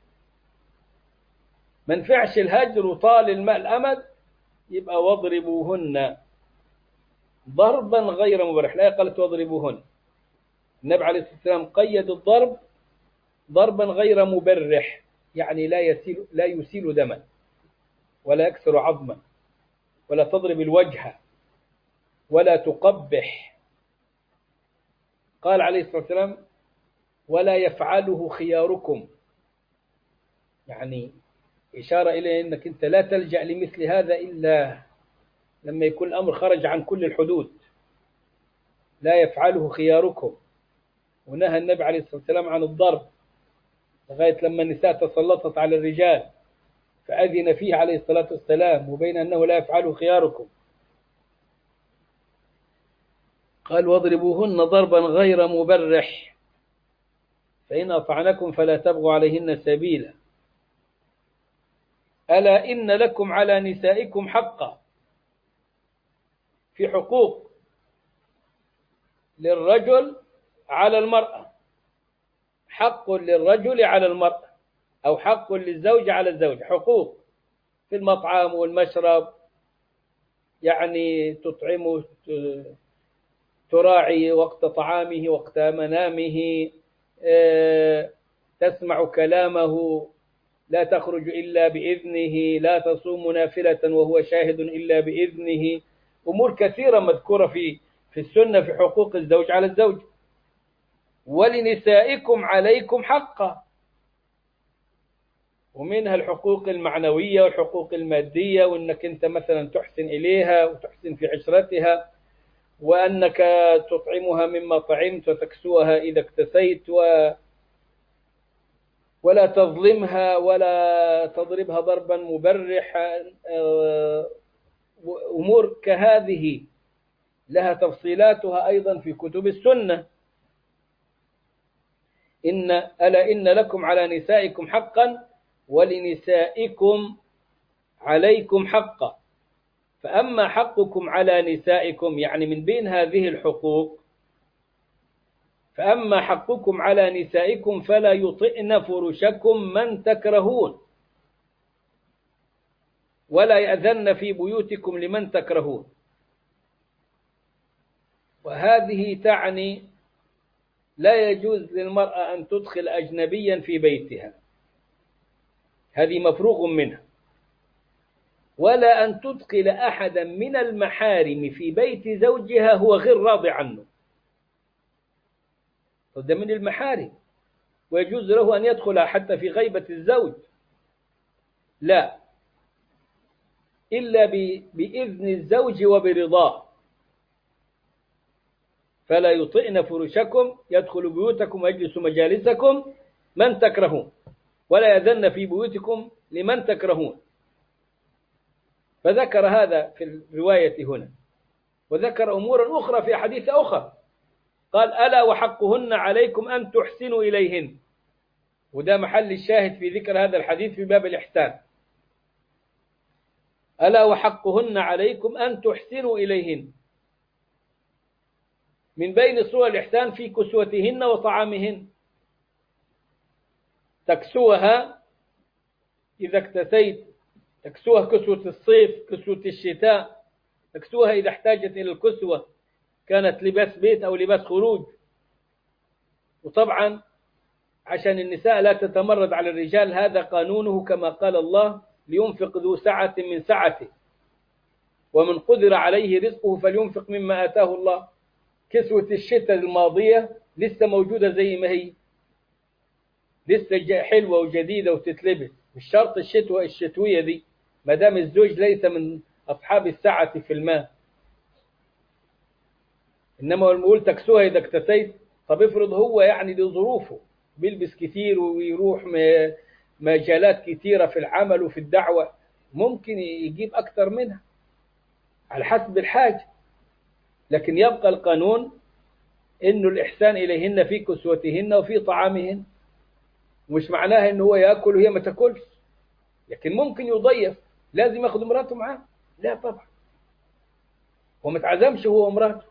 ما نفعش الهجر وطال الأمد، يبقى واضربوهن ضربا غير مبرح. لا قالت واضربوهن، النبي عليه الصلاة والسلام قيد الضرب ضربا غير مبرح، يعني لا يسيل دما ولا يكسر عظما ولا تضرب الوجه ولا تقبح. قال عليه الصلاة والسلام: ولا يفعله خياركم، يعني إشارة إلى أنك أنت لا تلجأ لمثل هذا إلا لما يكون الأمر خرج عن كل الحدود. لا يفعله خياركم. ونهى النبي عليه الصلاة والسلام عن الضرب لغاية لما النساء تسلطت على الرجال فأذن فيه عليه الصلاة والسلام، وبين أنه لا يفعله خياركم. قال: واضربوهن ضربا غير مبرح فإن أطعنكم فلا تبغوا عليهن سبيلا. ألا إن لكم على نسائكم حقا. في حقوق للرجل على المرأة، حق للرجل على المرأة، أو حق للزوج على الزوج. حقوق في المطعم والمشرب، يعني تطعمه، تراعي وقت طعامه وقت منامه، تسمع كلامه، لا تخرج إلا بإذنه، لا تصوم نافلة وهو شاهد إلا بإذنه. أمور كثيرة مذكورة في السنة في حقوق الزوج على الزوج. ولنسائكم عليكم حقا، ومنها الحقوق المعنوية والحقوق المادية، وأنك أنت مثلا تحسن إليها وتحسن في عشرتها، وأنك تطعمها مما طعمت وتكسوها إذا اكتسيت، ولا تظلمها ولا تضربها ضربا مبرحا. أمور كهذه لها تفصيلاتها أيضا في كتب السنة. ألا إن لكم على نسائكم حقا ولنسائكم عليكم حقا. فأما حقكم على نسائكم يعني من بين هذه الحقوق، فأما حقكم على نسائكم فلا يطئن فرشكم من تكرهون ولا يأذن في بيوتكم لمن تكرهون. وهذه تعني لا يجوز للمرأة أن تدخل أجنبيا في بيتها، هذه مفروغ منها، ولا أن تدخل أحدا من المحارم في بيت زوجها هو غير راضي عنه، ده من المحارم ويجوز له أن يدخل حتى في غيبة الزوج، لا إلا بإذن الزوج وبرضاه. فلا يطئن فرشكم يدخل بيوتكم ويجلس مجالسكم من تكرهون ولا يأذن في بيوتكم لمن تكرهون. فذكر هذا في الرواية هنا، وذكر أمورا أخرى في حديث أخرى، قال ألا وحقهن عليكم أن تحسنوا إليهن، وده محل الشاهد في ذكر هذا الحديث في باب الإحسان. ألا وحقهن عليكم أن تحسنوا إليهن، من بين صور الإحسان في كسوتهن وطعامهن، تكسوها إذا اكتسيت، تكسوها كسوة الصيف، كسوة الشتاء، تكسوها إذا احتاجت إلى الكسوة كانت لباس بيت أو لباس خروج. وطبعا عشان النساء لا تتمرد على الرجال، هذا قانونه كما قال الله لينفق ذو سعة من سعته ومن قدر عليه رزقه فلينفق مما آتاه الله. كسوة الشتاء الماضية لسه موجودة زي ما هي، لسه حلوة وجديدة وتتلبس، مش شرط الشتوية دي ما دام الزوج ليس من أصحاب السعة في الماء. إنما نقول تكسوها إذا اكتسيت، طب افرض هو يعني لظروفه بيلبس كتير ويروح مجالات كتيرة في العمل وفي الدعوة، ممكن يجيب أكتر منها على حسب الحاجة. لكن يبقى القانون إنه الإحسان إليهن في كسوتهن وفي طعامهن. مش معناها إنه هو يأكل وهي ما تأكلش، لكن ممكن يضيف، لازم ياخد مراته معاه؟ لا طبعا، وما تعزمش هو ومراته،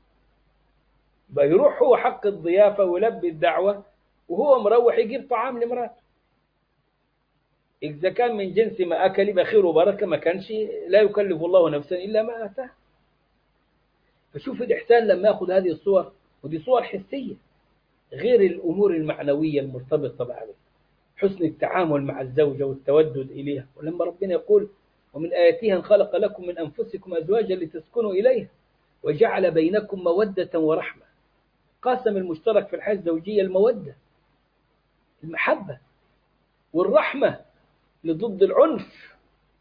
يروح هو حق الضيافة ويلبي الدعوة وهو مروح يجيب طعام لمراته. إذا كان من جنس ما أكل يبقى خير وبركة، ما كانش لا يكلف الله نفسا إلا ما آتاه. فشوف الإحسان لما يأخذ هذه الصور، ودي صور حسية غير الأمور المعنوية المرتبطة بعدها، حسن التعامل مع الزوجة والتودد إليها. ولما ربنا يقول ومن آياتها أن خلق لكم من أنفسكم أزواجا لتسكنوا إليها وجعل بينكم مودة ورحمة، قاسم المشترك في الحياة الزوجية المودة، المحبة والرحمة لضد العنف.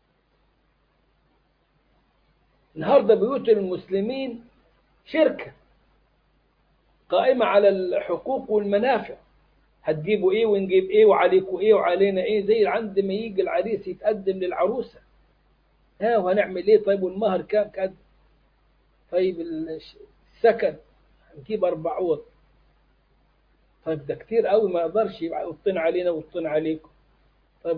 النهاردة بيوت المسلمين شركة قائمة على الحقوق والمنافع، هتجيبوا ايه ونجيب ايه وعليكوا ايه وعلينا ايه، زي عند ما يجي العريس يتقدم للعروسة، وهنعمل ايه؟ طيب والمهر كام كده؟ طيب السكن نجيب 4 أوض، طيب ده كتير قوي ما اقدرش يبقى وطين علينا وطين عليكم. طيب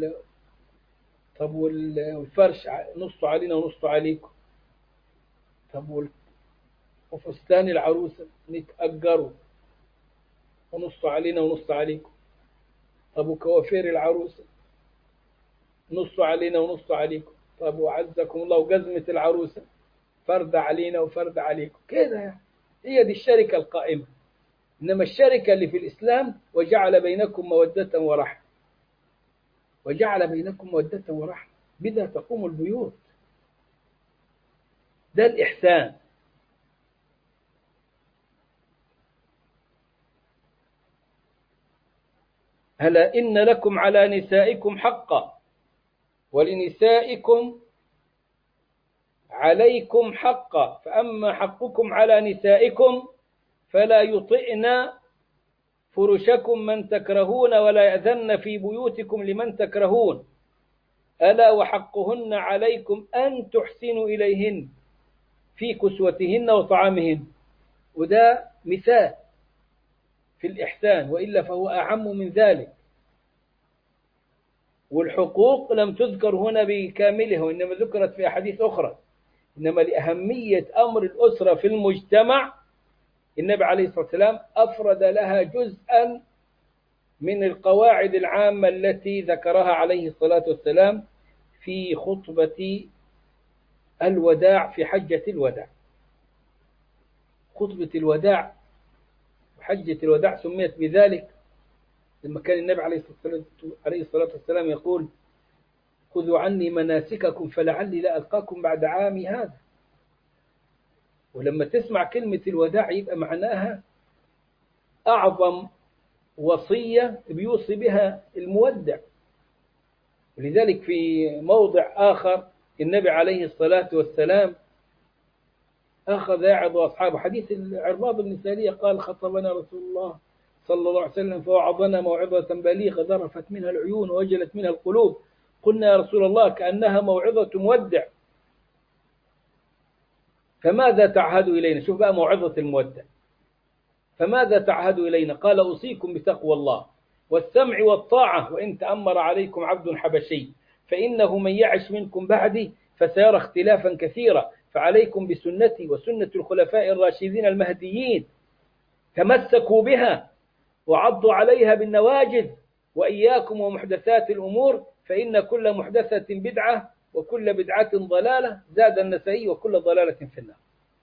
والفرش نصه علينا ونصه عليكم. طب وفستان العروسة نتأجره ونص علينا ونص عليكم. طب وكوافير العروسة نص علينا ونص عليكم. طب وعزكم الله وجزمة العروسة فرد علينا وفرد عليكم كده. يعني هي دي الشركة القائمة. إنما الشركة اللي في الإسلام وجعل بينكم مودة ورحمة، وجعل بينكم مودة ورحمة، بذا تقوم البيوت. ده الإحسان. ألا إن لكم على نسائكم حقا ولنسائكم عليكم حقا، فأما حقكم على نسائكم فلا يطئن فرشكم من تكرهون ولا يأذن في بيوتكم لمن تكرهون، ألا وحقهن عليكم أن تحسنوا إليهن في كسوتهن وطعامهن. وده مثال في الإحسان، وإلا فهو أعم من ذلك. والحقوق لم تذكر هنا بكاملها، وإنما ذكرت في أحاديث أخرى. إنما لأهمية أمر الأسرة في المجتمع النبي عليه الصلاة والسلام أفرد لها جزءا من القواعد العامة التي ذكرها عليه الصلاة والسلام في خطبة الوداع في حجة الوداع. خطبة الوداع وحجة الوداع سميت بذلك لما كان النبي عليه الصلاة والسلام يقول: خذوا عني مناسككم فلعلي لا ألقاكم بعد عامي هذا. ولما تسمع كلمة الوداع يبقى معناها أعظم وصية بيوصي بها المودع. ولذلك في موضع آخر النبي عليه الصلاة والسلام أخذ يعظ أصحابه. حديث العرباض بن سارية قال: خطبنا رسول الله صلى الله عليه وسلم فوعظنا موعظة بليغة ذرفت منها العيون ووجلت منها القلوب. قلنا يا رسول الله كأنها موعظة مودع، فماذا تعهد إلينا؟ شوف بقى موعظة المودع، فماذا تعهد إلينا؟ قال: أوصيكم بتقوى الله والسمع والطاعة وإن تأمر عليكم عبد حبشي، فإنه من يعش منكم بعدي فسيرى اختلافا كثيرا، فعليكم بسنتي وسنة الخلفاء الراشدين المهديين، تمسكوا بها وعضوا عليها بالنواجذ، وإياكم ومحدثات الأمور فإن كل محدثة بدعة وكل بدعة ضلالة. زاد النسائي: وكل ضلالة في النار.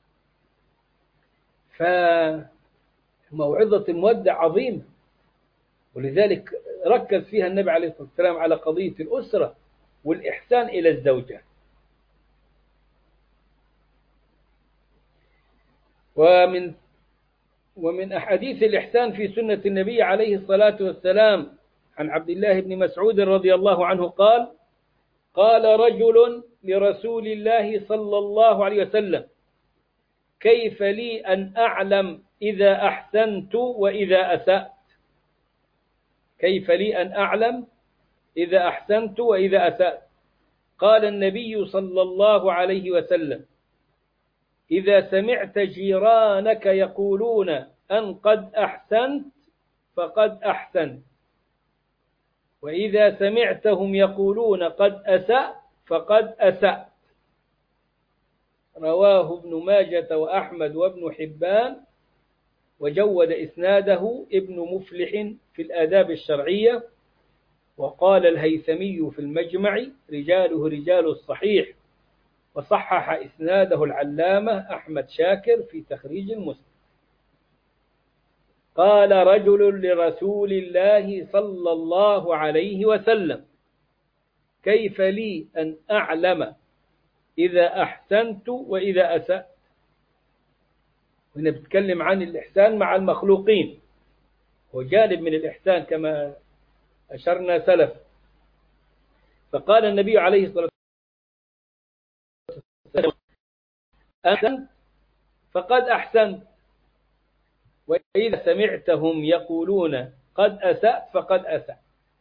فموعظة المودع عظيمة، ولذلك ركز فيها النبي عليه الصلاة والسلام على قضية الأسرة والإحسان إلى الزوجة. ومن أحاديث الإحسان في سنة النبي عليه الصلاة والسلام عن عبد الله بن مسعود رضي الله عنه قال: قال رجل لرسول الله صلى الله عليه وسلم: كيف لي أن أعلم إذا أحسنت وإذا أسأت؟ كيف لي أن أعلم إذا أحسنت وإذا أسأت؟ قال النبي صلى الله عليه وسلم: إذا سمعت جيرانك يقولون أن قد أحسنت فقد أحسنت، وإذا سمعتهم يقولون قد أسأت فقد أسأت. رواه ابن ماجة وأحمد وابن حبان، وجود إسناده ابن مفلح في الآداب الشرعية. وقال الهيثمي في المجمع: رجاله رجال الصحيح. وصحح إسناده العلامة أحمد شاكر في تخريج المسلم. قال رجل لرسول الله صلى الله عليه وسلم: كيف لي أن أعلم إذا أحسنت وإذا أسأت؟ هنا بتكلم عن الإحسان مع المخلوقين، وجانب من الإحسان كما أشرنا سلف. فقال النبي عليه الصلاة والسلام: أحسنت فقد أحسنت، وإذا سمعتهم يقولون قد أسأت فقد أسأت.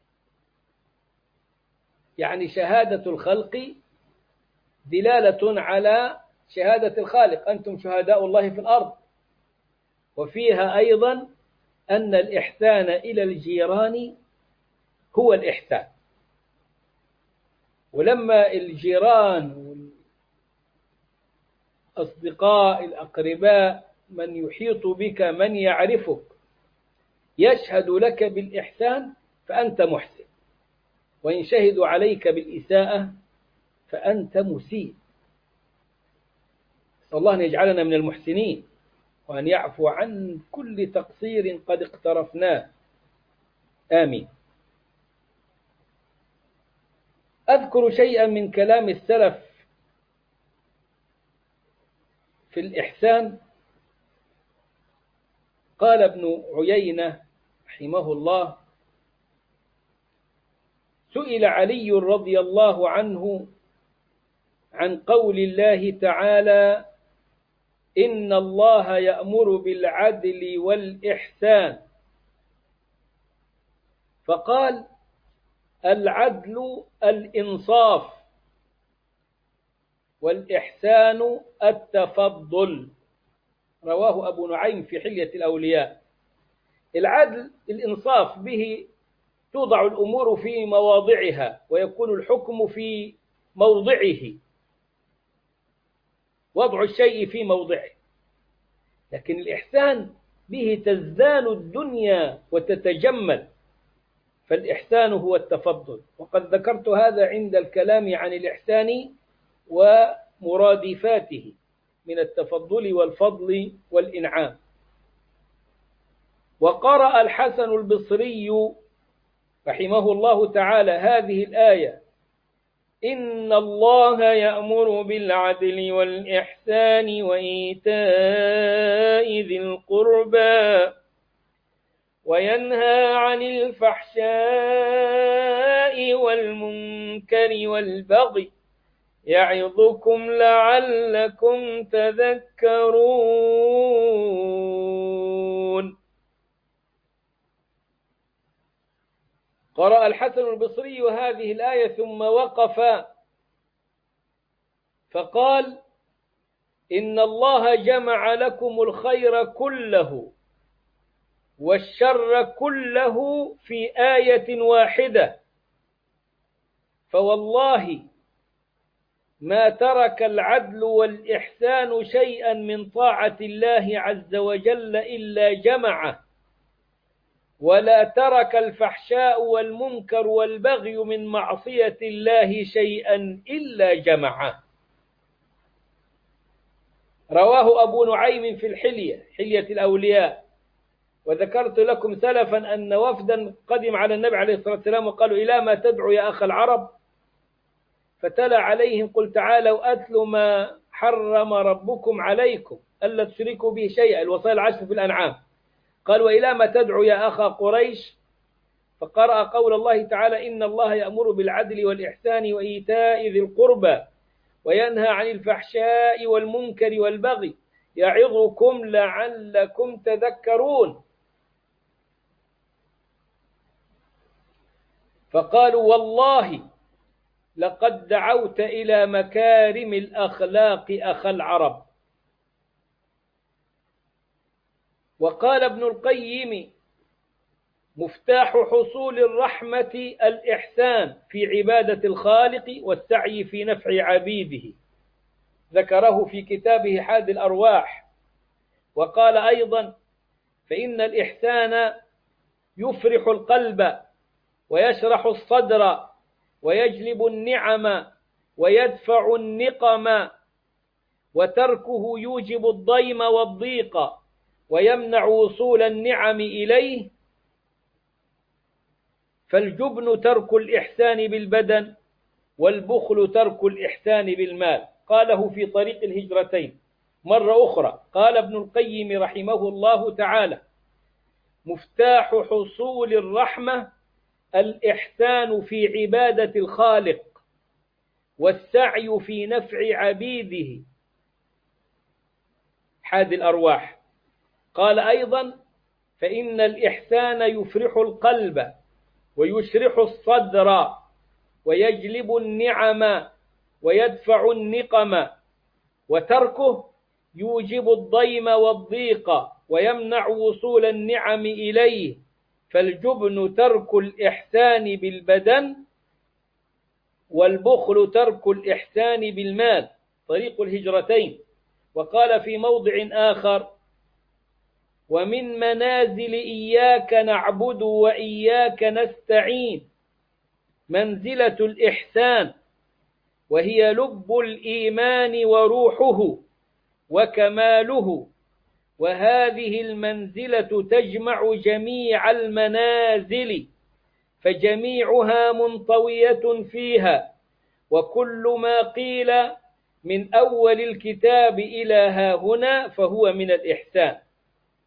يعني شهادة الخلق دلالة على شهادة الخالق: أنتم شهداء الله في الأرض. وفيها أيضا أن الإحسان إلى الجيران هو الإحسان. ولما الجيران والأصدقاء الأقرباء من يحيط بك من يعرفك يشهد لك بالإحسان فأنت محسن، وإن شهدوا عليك بالإساءة فأنت مسيء. نسأل الله أن يجعلنا من المحسنين وأن يعفو عن كل تقصير قد اقترفناه، آمين. أذكر شيئا من كلام السلف في الإحسان. قال ابن عيينة رحمه الله: سئل علي رضي الله عنه عن قول الله تعالى: إن الله يأمر بالعدل والإحسان، فقال: العدل الإنصاف، والإحسان التفضل. رواه أبو نعيم في حلية الأولياء. العدل الإنصاف، به توضع الأمور في مواضعها ويكون الحكم في موضعه، وضع الشيء في موضعه. لكن الإحسان به تزدان الدنيا وتتجمل، فالإحسان هو التفضل. وقد ذكرت هذا عند الكلام عن الإحسان ومرادفاته من التفضل والفضل والإنعام. وقرأ الحسن البصري رحمه الله تعالى هذه الآية: إن الله يأمر بالعدل والإحسان وإيتاء ذي القربى وينهى عن الفحشاء والمنكر والبغي يعظكم لعلكم تذكرون. قرأ الحسن البصري هذه الآية ثم وقف فقال: إن الله جمع لكم الخير كله والشر كله في آية واحدة، فوالله ما ترك العدل والإحسان شيئا من طاعة الله عز وجل إلا جمعه، ولا ترك الفحشاء والمنكر والبغي من معصية الله شيئا إلا جمعه. رواه أبو نعيم في حلية الأولياء. وذكرت لكم سلفا أن وفدا قدم على النبي عليه الصلاة والسلام وقالوا: إلى ما تدعو يا أخ العرب؟ فتلا عليهم: قل تعالوا أتل ما حرم ربكم عليكم ألا تشركوا به شيئا، الوصايا العشر في الأنعام. قال: وإلى ما تدعو يا أخا قريش؟ فقرأ قول الله تعالى: إن الله يأمر بالعدل والإحسان وإيتاء ذي القربى وينهى عن الفحشاء والمنكر والبغي يعظكم لعلكم تذكرون. فقالوا: والله لقد دعوت إلى مكارم الأخلاق أخا العرب. وقال ابن القيم: مفتاح حصول الرحمة الإحسان في عبادة الخالق والسعي في نفع عبيده، ذكره في كتابه حاد الأرواح. وقال أيضا: فإن الإحسان يفرح القلب ويشرح الصدر ويجلب النعم ويدفع النقم، وتركه يوجب الضيم والضيق ويمنع وصول النعم إليه، فالجبن ترك الإحسان بالبدن والبخل ترك الإحسان بالمال. قاله في طريق الهجرتين مرة أخرى. قال ابن القيم رحمه الله تعالى: مفتاح حصول الرحمة الإحسان في عبادة الخالق والسعي في نفع عبيده، حاد الأرواح. قال أيضا: فإن الإحسان يفرح القلب ويشرح الصدر ويجلب النعم ويدفع النقم، وتركه يوجب الضيم والضيق ويمنع وصول النعم إليه، فالجبن ترك الإحسان بالبدن والبخل ترك الإحسان بالمال. طريق الهجرتين. وقال في موضع آخر: ومن منازل إياك نعبد وإياك نستعين منزلة الإحسان، وهي لب الإيمان وروحه وكماله، وهذه المنزلة تجمع جميع المنازل، فجميعها منطوية فيها، وكل ما قيل من أول الكتاب إلى ها هنا فهو من الإحسان.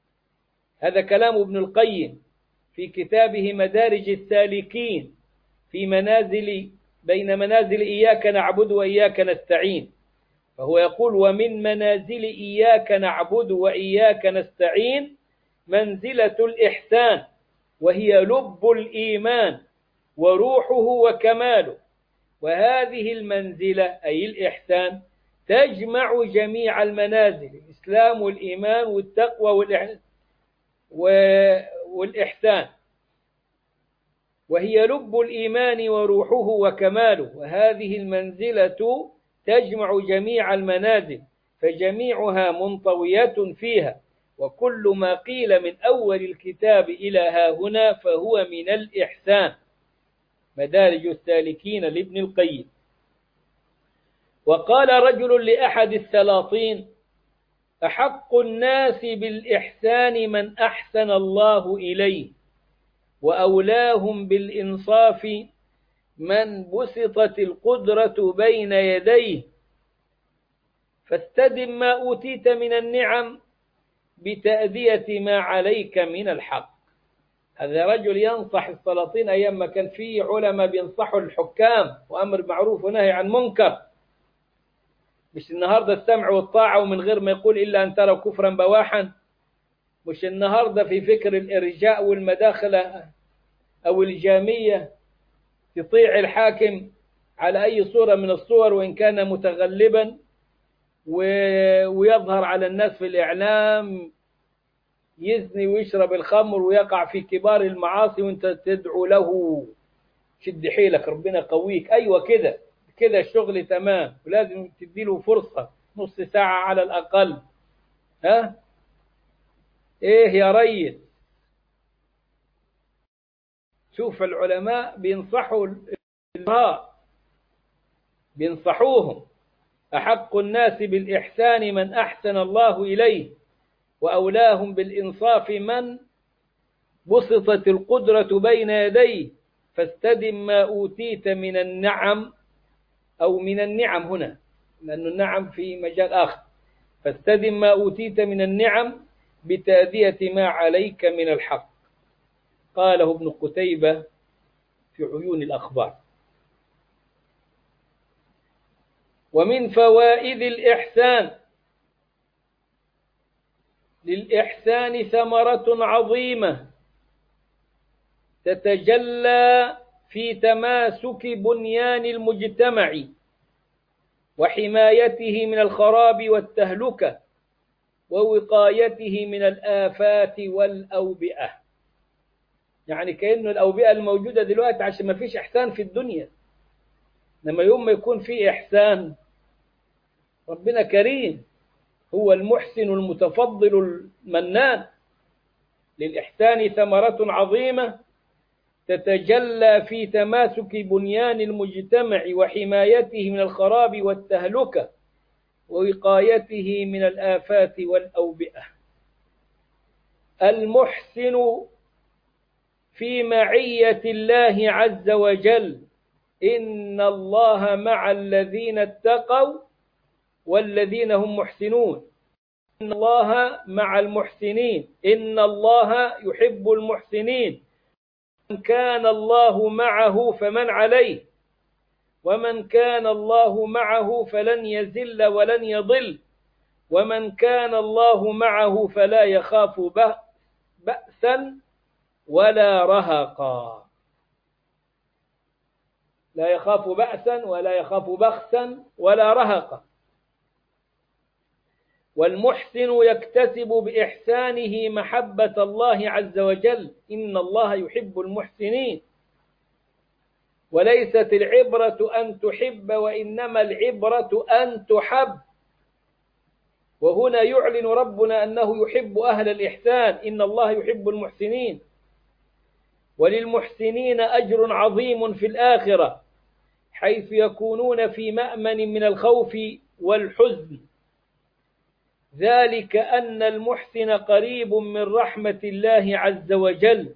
هذا كلام ابن القيم في كتابه مدارج السالكين بين منازل إياك نعبد وإياك نستعين. فهو يقول: ومن منازل إياك نعبد وإياك نستعين منزلة الإحسان، وهي لب الإيمان وروحه وكماله. وهذه المنزلة أي الإحسان تجمع جميع المنازل: الإسلام والإيمان والتقوى والإحسان، وهي لب الإيمان وروحه وكماله. وهذه المنزلة تجمع جميع المنازل، فجميعها منطوية فيها، وكل ما قيل من أول الكتاب إلى هاهنا فهو من الإحسان. مدارج السالكين لابن القيم. وقال رجل لأحد السلاطين: أحق الناس بالإحسان من أحسن الله إليه، وأولاهم بالإنصاف من بسطت القدرة بين يديه، فاستدم ما أوتيت من النعم بتأدية ما عليك من الحق. هذا رجل ينصح السلاطين أيام ما كان فيه علماء بينصحوا الحكام وأمر معروف ونهي عن منكر، مش النهاردة السمع والطاعة ومن غير ما يقول إلا أن تروا كفرا بواحا، مش النهاردة في فكر الإرجاء والمداخلة أو الجامية تطيع الحاكم على أي صورة من الصور وإن كان متغلبا، ويظهر على الناس في الإعلام يزني ويشرب الخمر ويقع في كبار المعاصي، وانت تدعو له شد حيلك ربنا قويك. أيوة كده الشغل تمام، ولازم تديله فرصة نص ساعة على الأقل. ها إيه يا ريس؟ شوف العلماء بينصحوا بينصحوهم: أحق الناس بالإحسان من أحسن الله إليه، وأولاهم بالإنصاف من بسطت القدرة بين يديه، فاستدم ما أوتيت من النعم، أو من النعم هنا لأن النعم في مجال آخر، فاستدم ما أوتيت من النعم بتأدية ما عليك من الحق. قاله ابن قتيبة في عيون الأخبار. ومن فوائد الإحسان: للإحسان ثمرة عظيمة تتجلى في تماسك بنيان المجتمع وحمايته من الخراب والتهلكة ووقايته من الآفات والأوبئة. يعني كأنه الأوبئة الموجودة دلوقتي عشان ما فيش إحسان في الدنيا، لما يوم ما يكون في إحسان ربنا كريم، هو المحسن المتفضل المنان. للإحسان ثمرة عظيمة تتجلى في تماسك بنيان المجتمع وحمايته من الخراب والتهلكة ووقايته من الآفات والأوبئة. المحسن في معية الله عز وجل: إن الله مع الذين اتقوا والذين هم محسنون. إن الله مع المحسنين، إن الله يحب المحسنين. من كان الله معه فمن عليه، ومن كان الله معه فلن يزل ولن يضل، ومن كان الله معه فلا يخاف بأسا ولا رهقا. لا يخاف بأسا ولا يخاف بخسا ولا رهقا. والمحسن يكتسب بإحسانه محبة الله عز وجل: إن الله يحب المحسنين. وليست العبرة أن تحب، وإنما العبرة أن تحب. وهنا يعلن ربنا أنه يحب أهل الإحسان: إن الله يحب المحسنين. وللمحسنين أجر عظيم في الآخرة، حيث يكونون في مأمن من الخوف والحزن. ذلك أن المحسن قريب من رحمة الله عز وجل.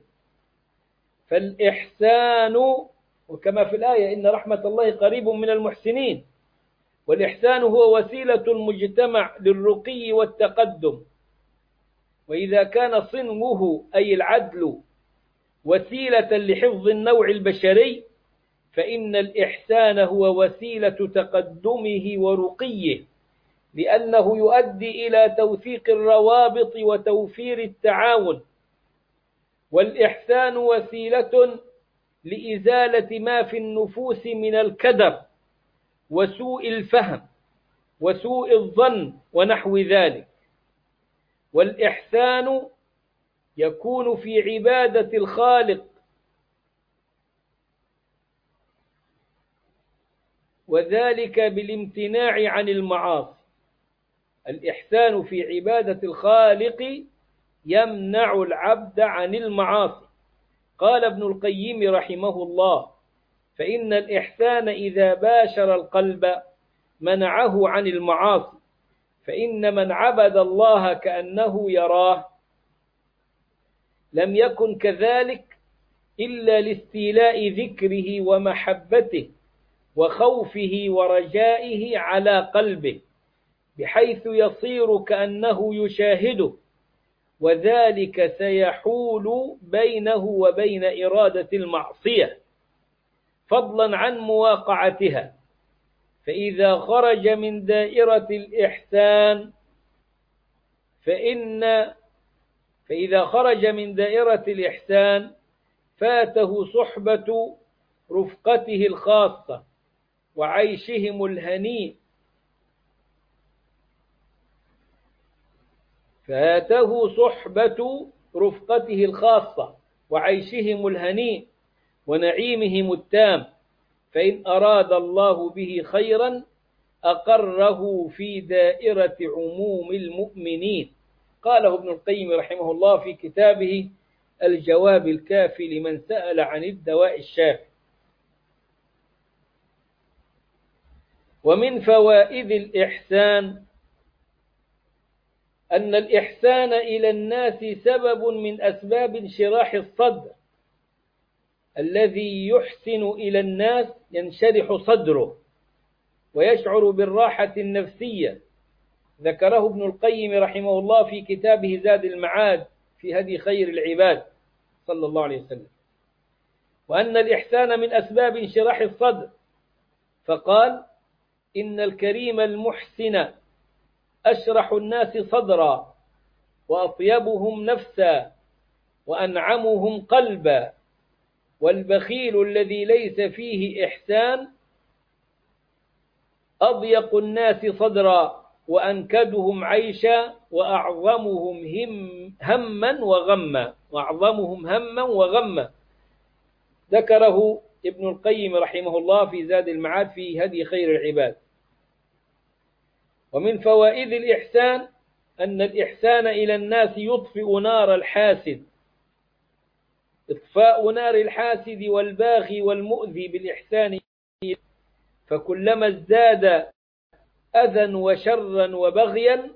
فالإحسان، وكما في الآية: إن رحمة الله قريب من المحسنين. والإحسان هو وسيلة المجتمع للرقي والتقدم. وإذا كان صنوه أي العدل وسيلة لحفظ النوع البشري، فإن الإحسان هو وسيلة تقدمه ورقيه، لأنه يؤدي إلى توثيق الروابط وتوفير التعاون. والإحسان وسيلة لإزالة ما في النفوس من الكدر وسوء الفهم وسوء الظن ونحو ذلك. والإحسان يكون في عبادة الخالق، وذلك بالامتناع عن المعاصي. الإحسان في عبادة الخالق يمنع العبد عن المعاصي. قال ابن القيم رحمه الله: فإن الإحسان إذا باشر القلب منعه عن المعاصي، فإن من عبد الله كأنه يراه لم يكن كذلك إلا لاستيلاء ذكره ومحبته وخوفه ورجائه على قلبه، بحيث يصير كأنه يشاهده، وذلك سيحول بينه وبين إرادة المعصية فضلا عن مواقعتها. فإذا خرج من دائرة الإحسان فاته صحبة رفقته الخاصة وعيشهم الهنيء ونعيمهم التام. فإن أراد الله به خيرا أقره في دائرة عموم المؤمنين. قاله ابن القيم رحمه الله في كتابه الجواب الكافي لمن سأل عن الدواء الشافي. ومن فوائد الإحسان أن الإحسان إلى الناس سبب من أسباب انشراح الصدر. الذي يحسن إلى الناس ينشرح صدره ويشعر بالراحة النفسية. ذكره ابن القيم رحمه الله في كتابه زاد المعاد في هدي خير العباد صلى الله عليه وسلم. وأن الإحسان من أسباب انشراح الصدر، فقال: إن الكريم المحسن أشرح الناس صدرا وأطيبهم نفسا وأنعمهم قلبا، والبخيل الذي ليس فيه إحسان أضيق الناس صدرا وأنكدهم عيشا وأعظمهم هما وغما. ذكره ابن القيم رحمه الله في زاد المعاد في هدي خير العباد. ومن فوائد الإحسان أن الإحسان إلى الناس يطفئ نار الحاسد. إطفاء نار الحاسد والباغي والمؤذي بالإحسان، فكلما ازداد أذى وشرا وبغيا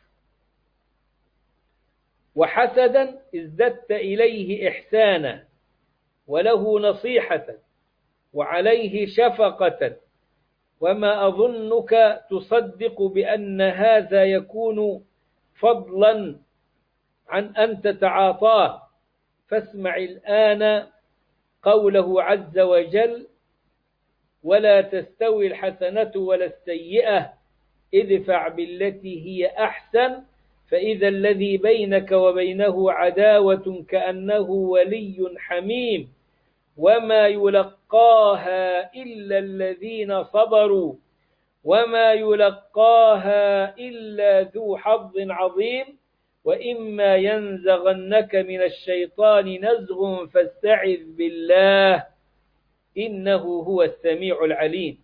وحسدا ازددت إليه إحسانا وله نصيحة وعليه شفقة. وما أظنك تصدق بأن هذا يكون فضلا عن أن تتعاطاه. فاسمع الآن قوله عز وجل: ولا تستوي الحسنة ولا السيئة ادفع بالتي هي أحسن فإذا الذي بينك وبينه عداوة كأنه ولي حميم وما يلقاها إلا الذين صبروا وما يلقاها إلا ذو حظ عظيم وإما ينزغنك من الشيطان نزغ فاستعذ بالله إنه هو السميع العليم.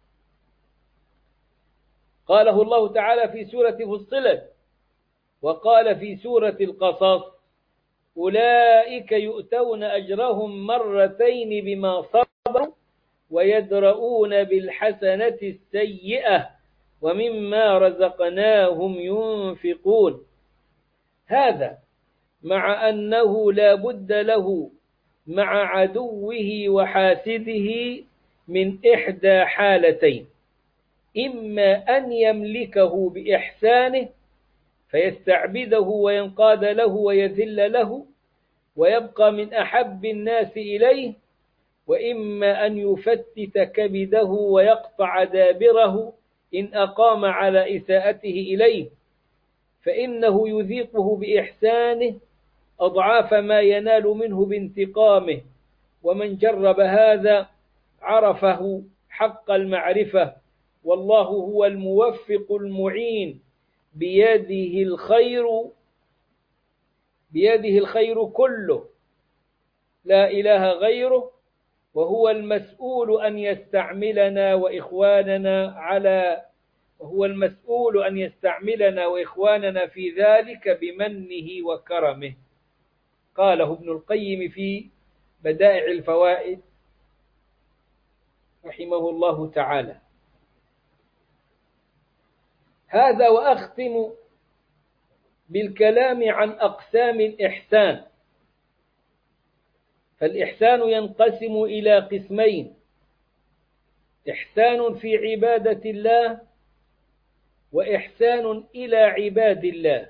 قاله الله تعالى في سورة فصلت، وقال في سورة القصص: أولئك يؤتون أجرهم مرتين بما صبروا ويدرؤون بالحسنة السيئة ومما رزقناهم ينفقون. هذا مع أنه لا بد له مع عدوه وحاسده من إحدى حالتين: إما أن يملكه بإحسانه فيستعبده وينقاد له ويذل له ويبقى من أحب الناس إليه، وإما أن يفتت كبده ويقطع دابره إن أقام على إساءته إليه، فإنه يذيقه بإحسانه أضعاف ما ينال منه بانتقامه، ومن جرب هذا عرفه حق المعرفة، والله هو الموفق المعين، بيده الخير كله، لا إله غيره، وهو المسؤول أن يستعملنا وإخواننا في ذلك بمنه وكرمه. قاله ابن القيم في بدائع الفوائد رحمه الله تعالى. هذا وأختم بالكلام عن أقسام الإحسان. فالإحسان ينقسم إلى قسمين: إحسان في عبادة الله، وإحسان إلى عباد الله.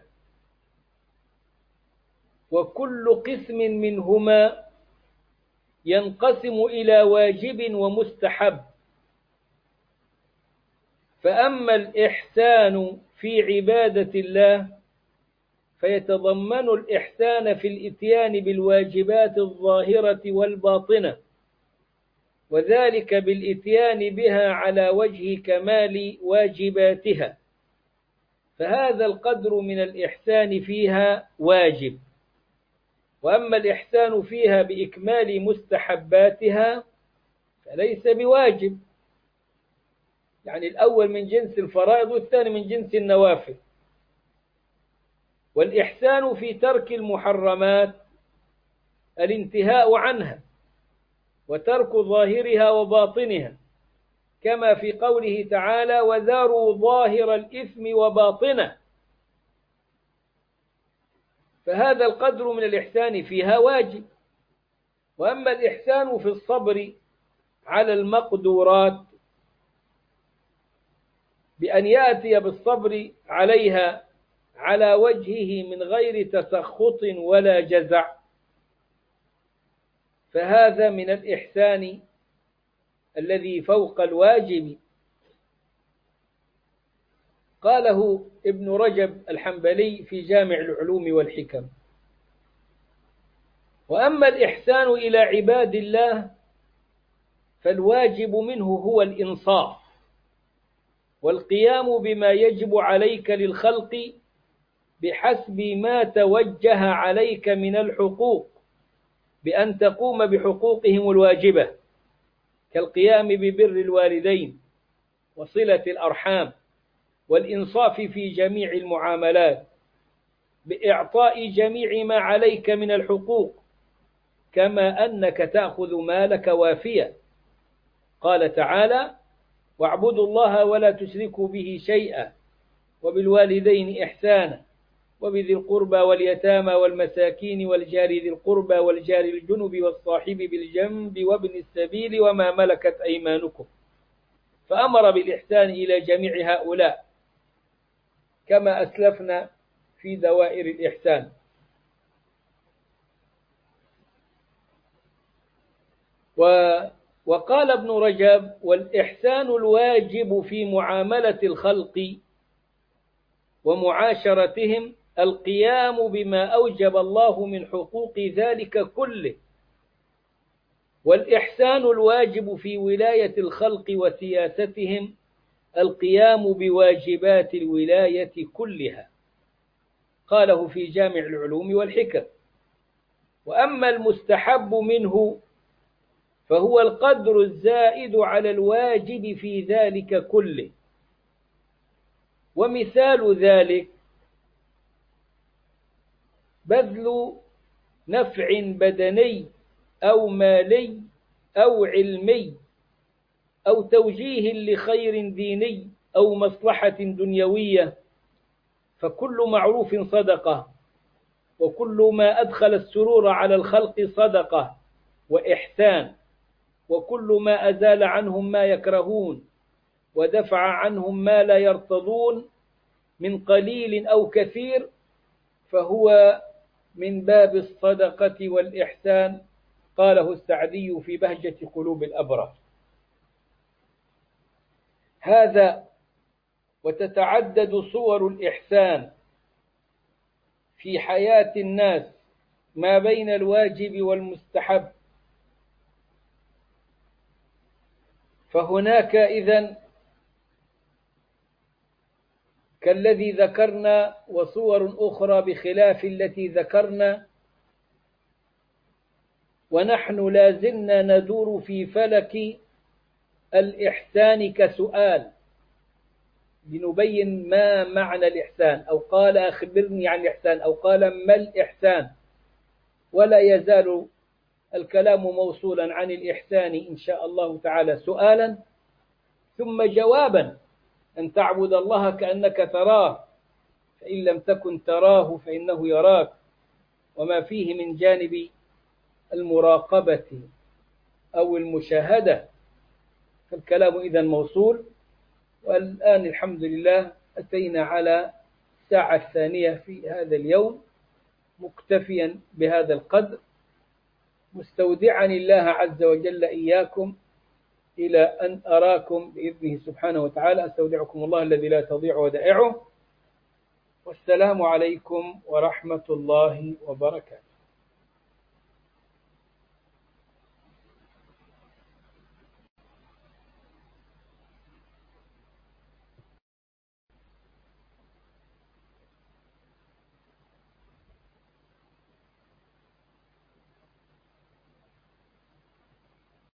وكل قسم منهما ينقسم إلى واجب ومستحب. فأما الإحسان في عبادة الله فيتضمن الإحسان في الإتيان بالواجبات الظاهرة والباطنة، وذلك بالإتيان بها على وجه كمال واجباتها، فهذا القدر من الإحسان فيها واجب. وأما الإحسان فيها بإكمال مستحباتها فليس بواجب، يعني الأول من جنس الفرائض والثاني من جنس النوافل. والإحسان في ترك المحرمات الانتهاء عنها وترك ظاهرها وباطنها، كما في قوله تعالى: وذروا ظاهر الإثم وباطنه. فهذا القدر من الإحسان فيها واجب. وأما الإحسان في الصبر على المقدورات بأن يأتي بالصبر عليها على وجهه من غير تسخط ولا جزع، فهذا من الإحسان الذي فوق الواجب. قاله ابن رجب الحنبلي في جامع العلوم والحكم. وأما الإحسان إلى عباد الله فالواجب منه هو الإنصاف والقيام بما يجب عليك للخلق بحسب ما توجه عليك من الحقوق، بأن تقوم بحقوقهم الواجبة كالقيام ببر الوالدين وصلة الأرحام والإنصاف في جميع المعاملات، بإعطاء جميع ما عليك من الحقوق، كما أنك تأخذ مالك وافيا. قال تعالى: واعبدوا الله ولا تشركوا به شيئا وبالوالدين إحسانا وبذي القربى واليتامى والمساكين والجار ذي القربى والجار الجنب والصاحب بالجنب وابن السبيل وما ملكت أيمانكم. فأمر بالإحسان إلى جميع هؤلاء كما أسلفنا في دوائر الإحسان. وقال ابن رجب: والإحسان الواجب في معاملة الخلق ومعاشرتهم القيام بما أوجب الله من حقوق ذلك كله. والإحسان الواجب في ولاية الخلق وسياستهم القيام بواجبات الولاية كلها. قاله في جامع العلوم والحكم. وأما المستحب منه فهو القدر الزائد على الواجب في ذلك كله. ومثال ذلك بذل نفع بدني أو مالي أو علمي أو توجيه لخير ديني أو مصلحة دنيوية، فكل معروف صدقة، وكل ما أدخل السرور على الخلق صدقة وإحسان، وكل ما أزال عنهم ما يكرهون ودفع عنهم ما لا يرتضون من قليل أو كثير فهو من باب الصدقة والإحسان قاله السعدي في بهجة قلوب الأبرار. هذا وتتعدد صور الإحسان في حياة الناس ما بين الواجب والمستحب. فهناك إذن كالذي ذكرنا وصور أخرى بخلاف التي ذكرنا، ونحن لازلنا ندور في فلك الإحسان كسؤال لنبين ما معنى الإحسان، أو قال أخبرني عن الإحسان، أو قال ما الإحسان، ولا يزال الكلام موصولا عن الإحسان إن شاء الله تعالى سؤالا ثم جوابا، أن تعبد الله كأنك تراه فإن لم تكن تراه فإنه يراك، وما فيه من جانب المراقبة أو المشاهدة. فالكلام إذن موصول. والآن الحمد لله أتينا على الساعة الثانية في هذا اليوم، مكتفيا بهذا القدر، مستودعني الله عز وجل إياكم إلى أن أراكم بإذنه سبحانه وتعالى. أستودعكم الله الذي لا تضيع ودائعه، والسلام عليكم ورحمة الله وبركاته.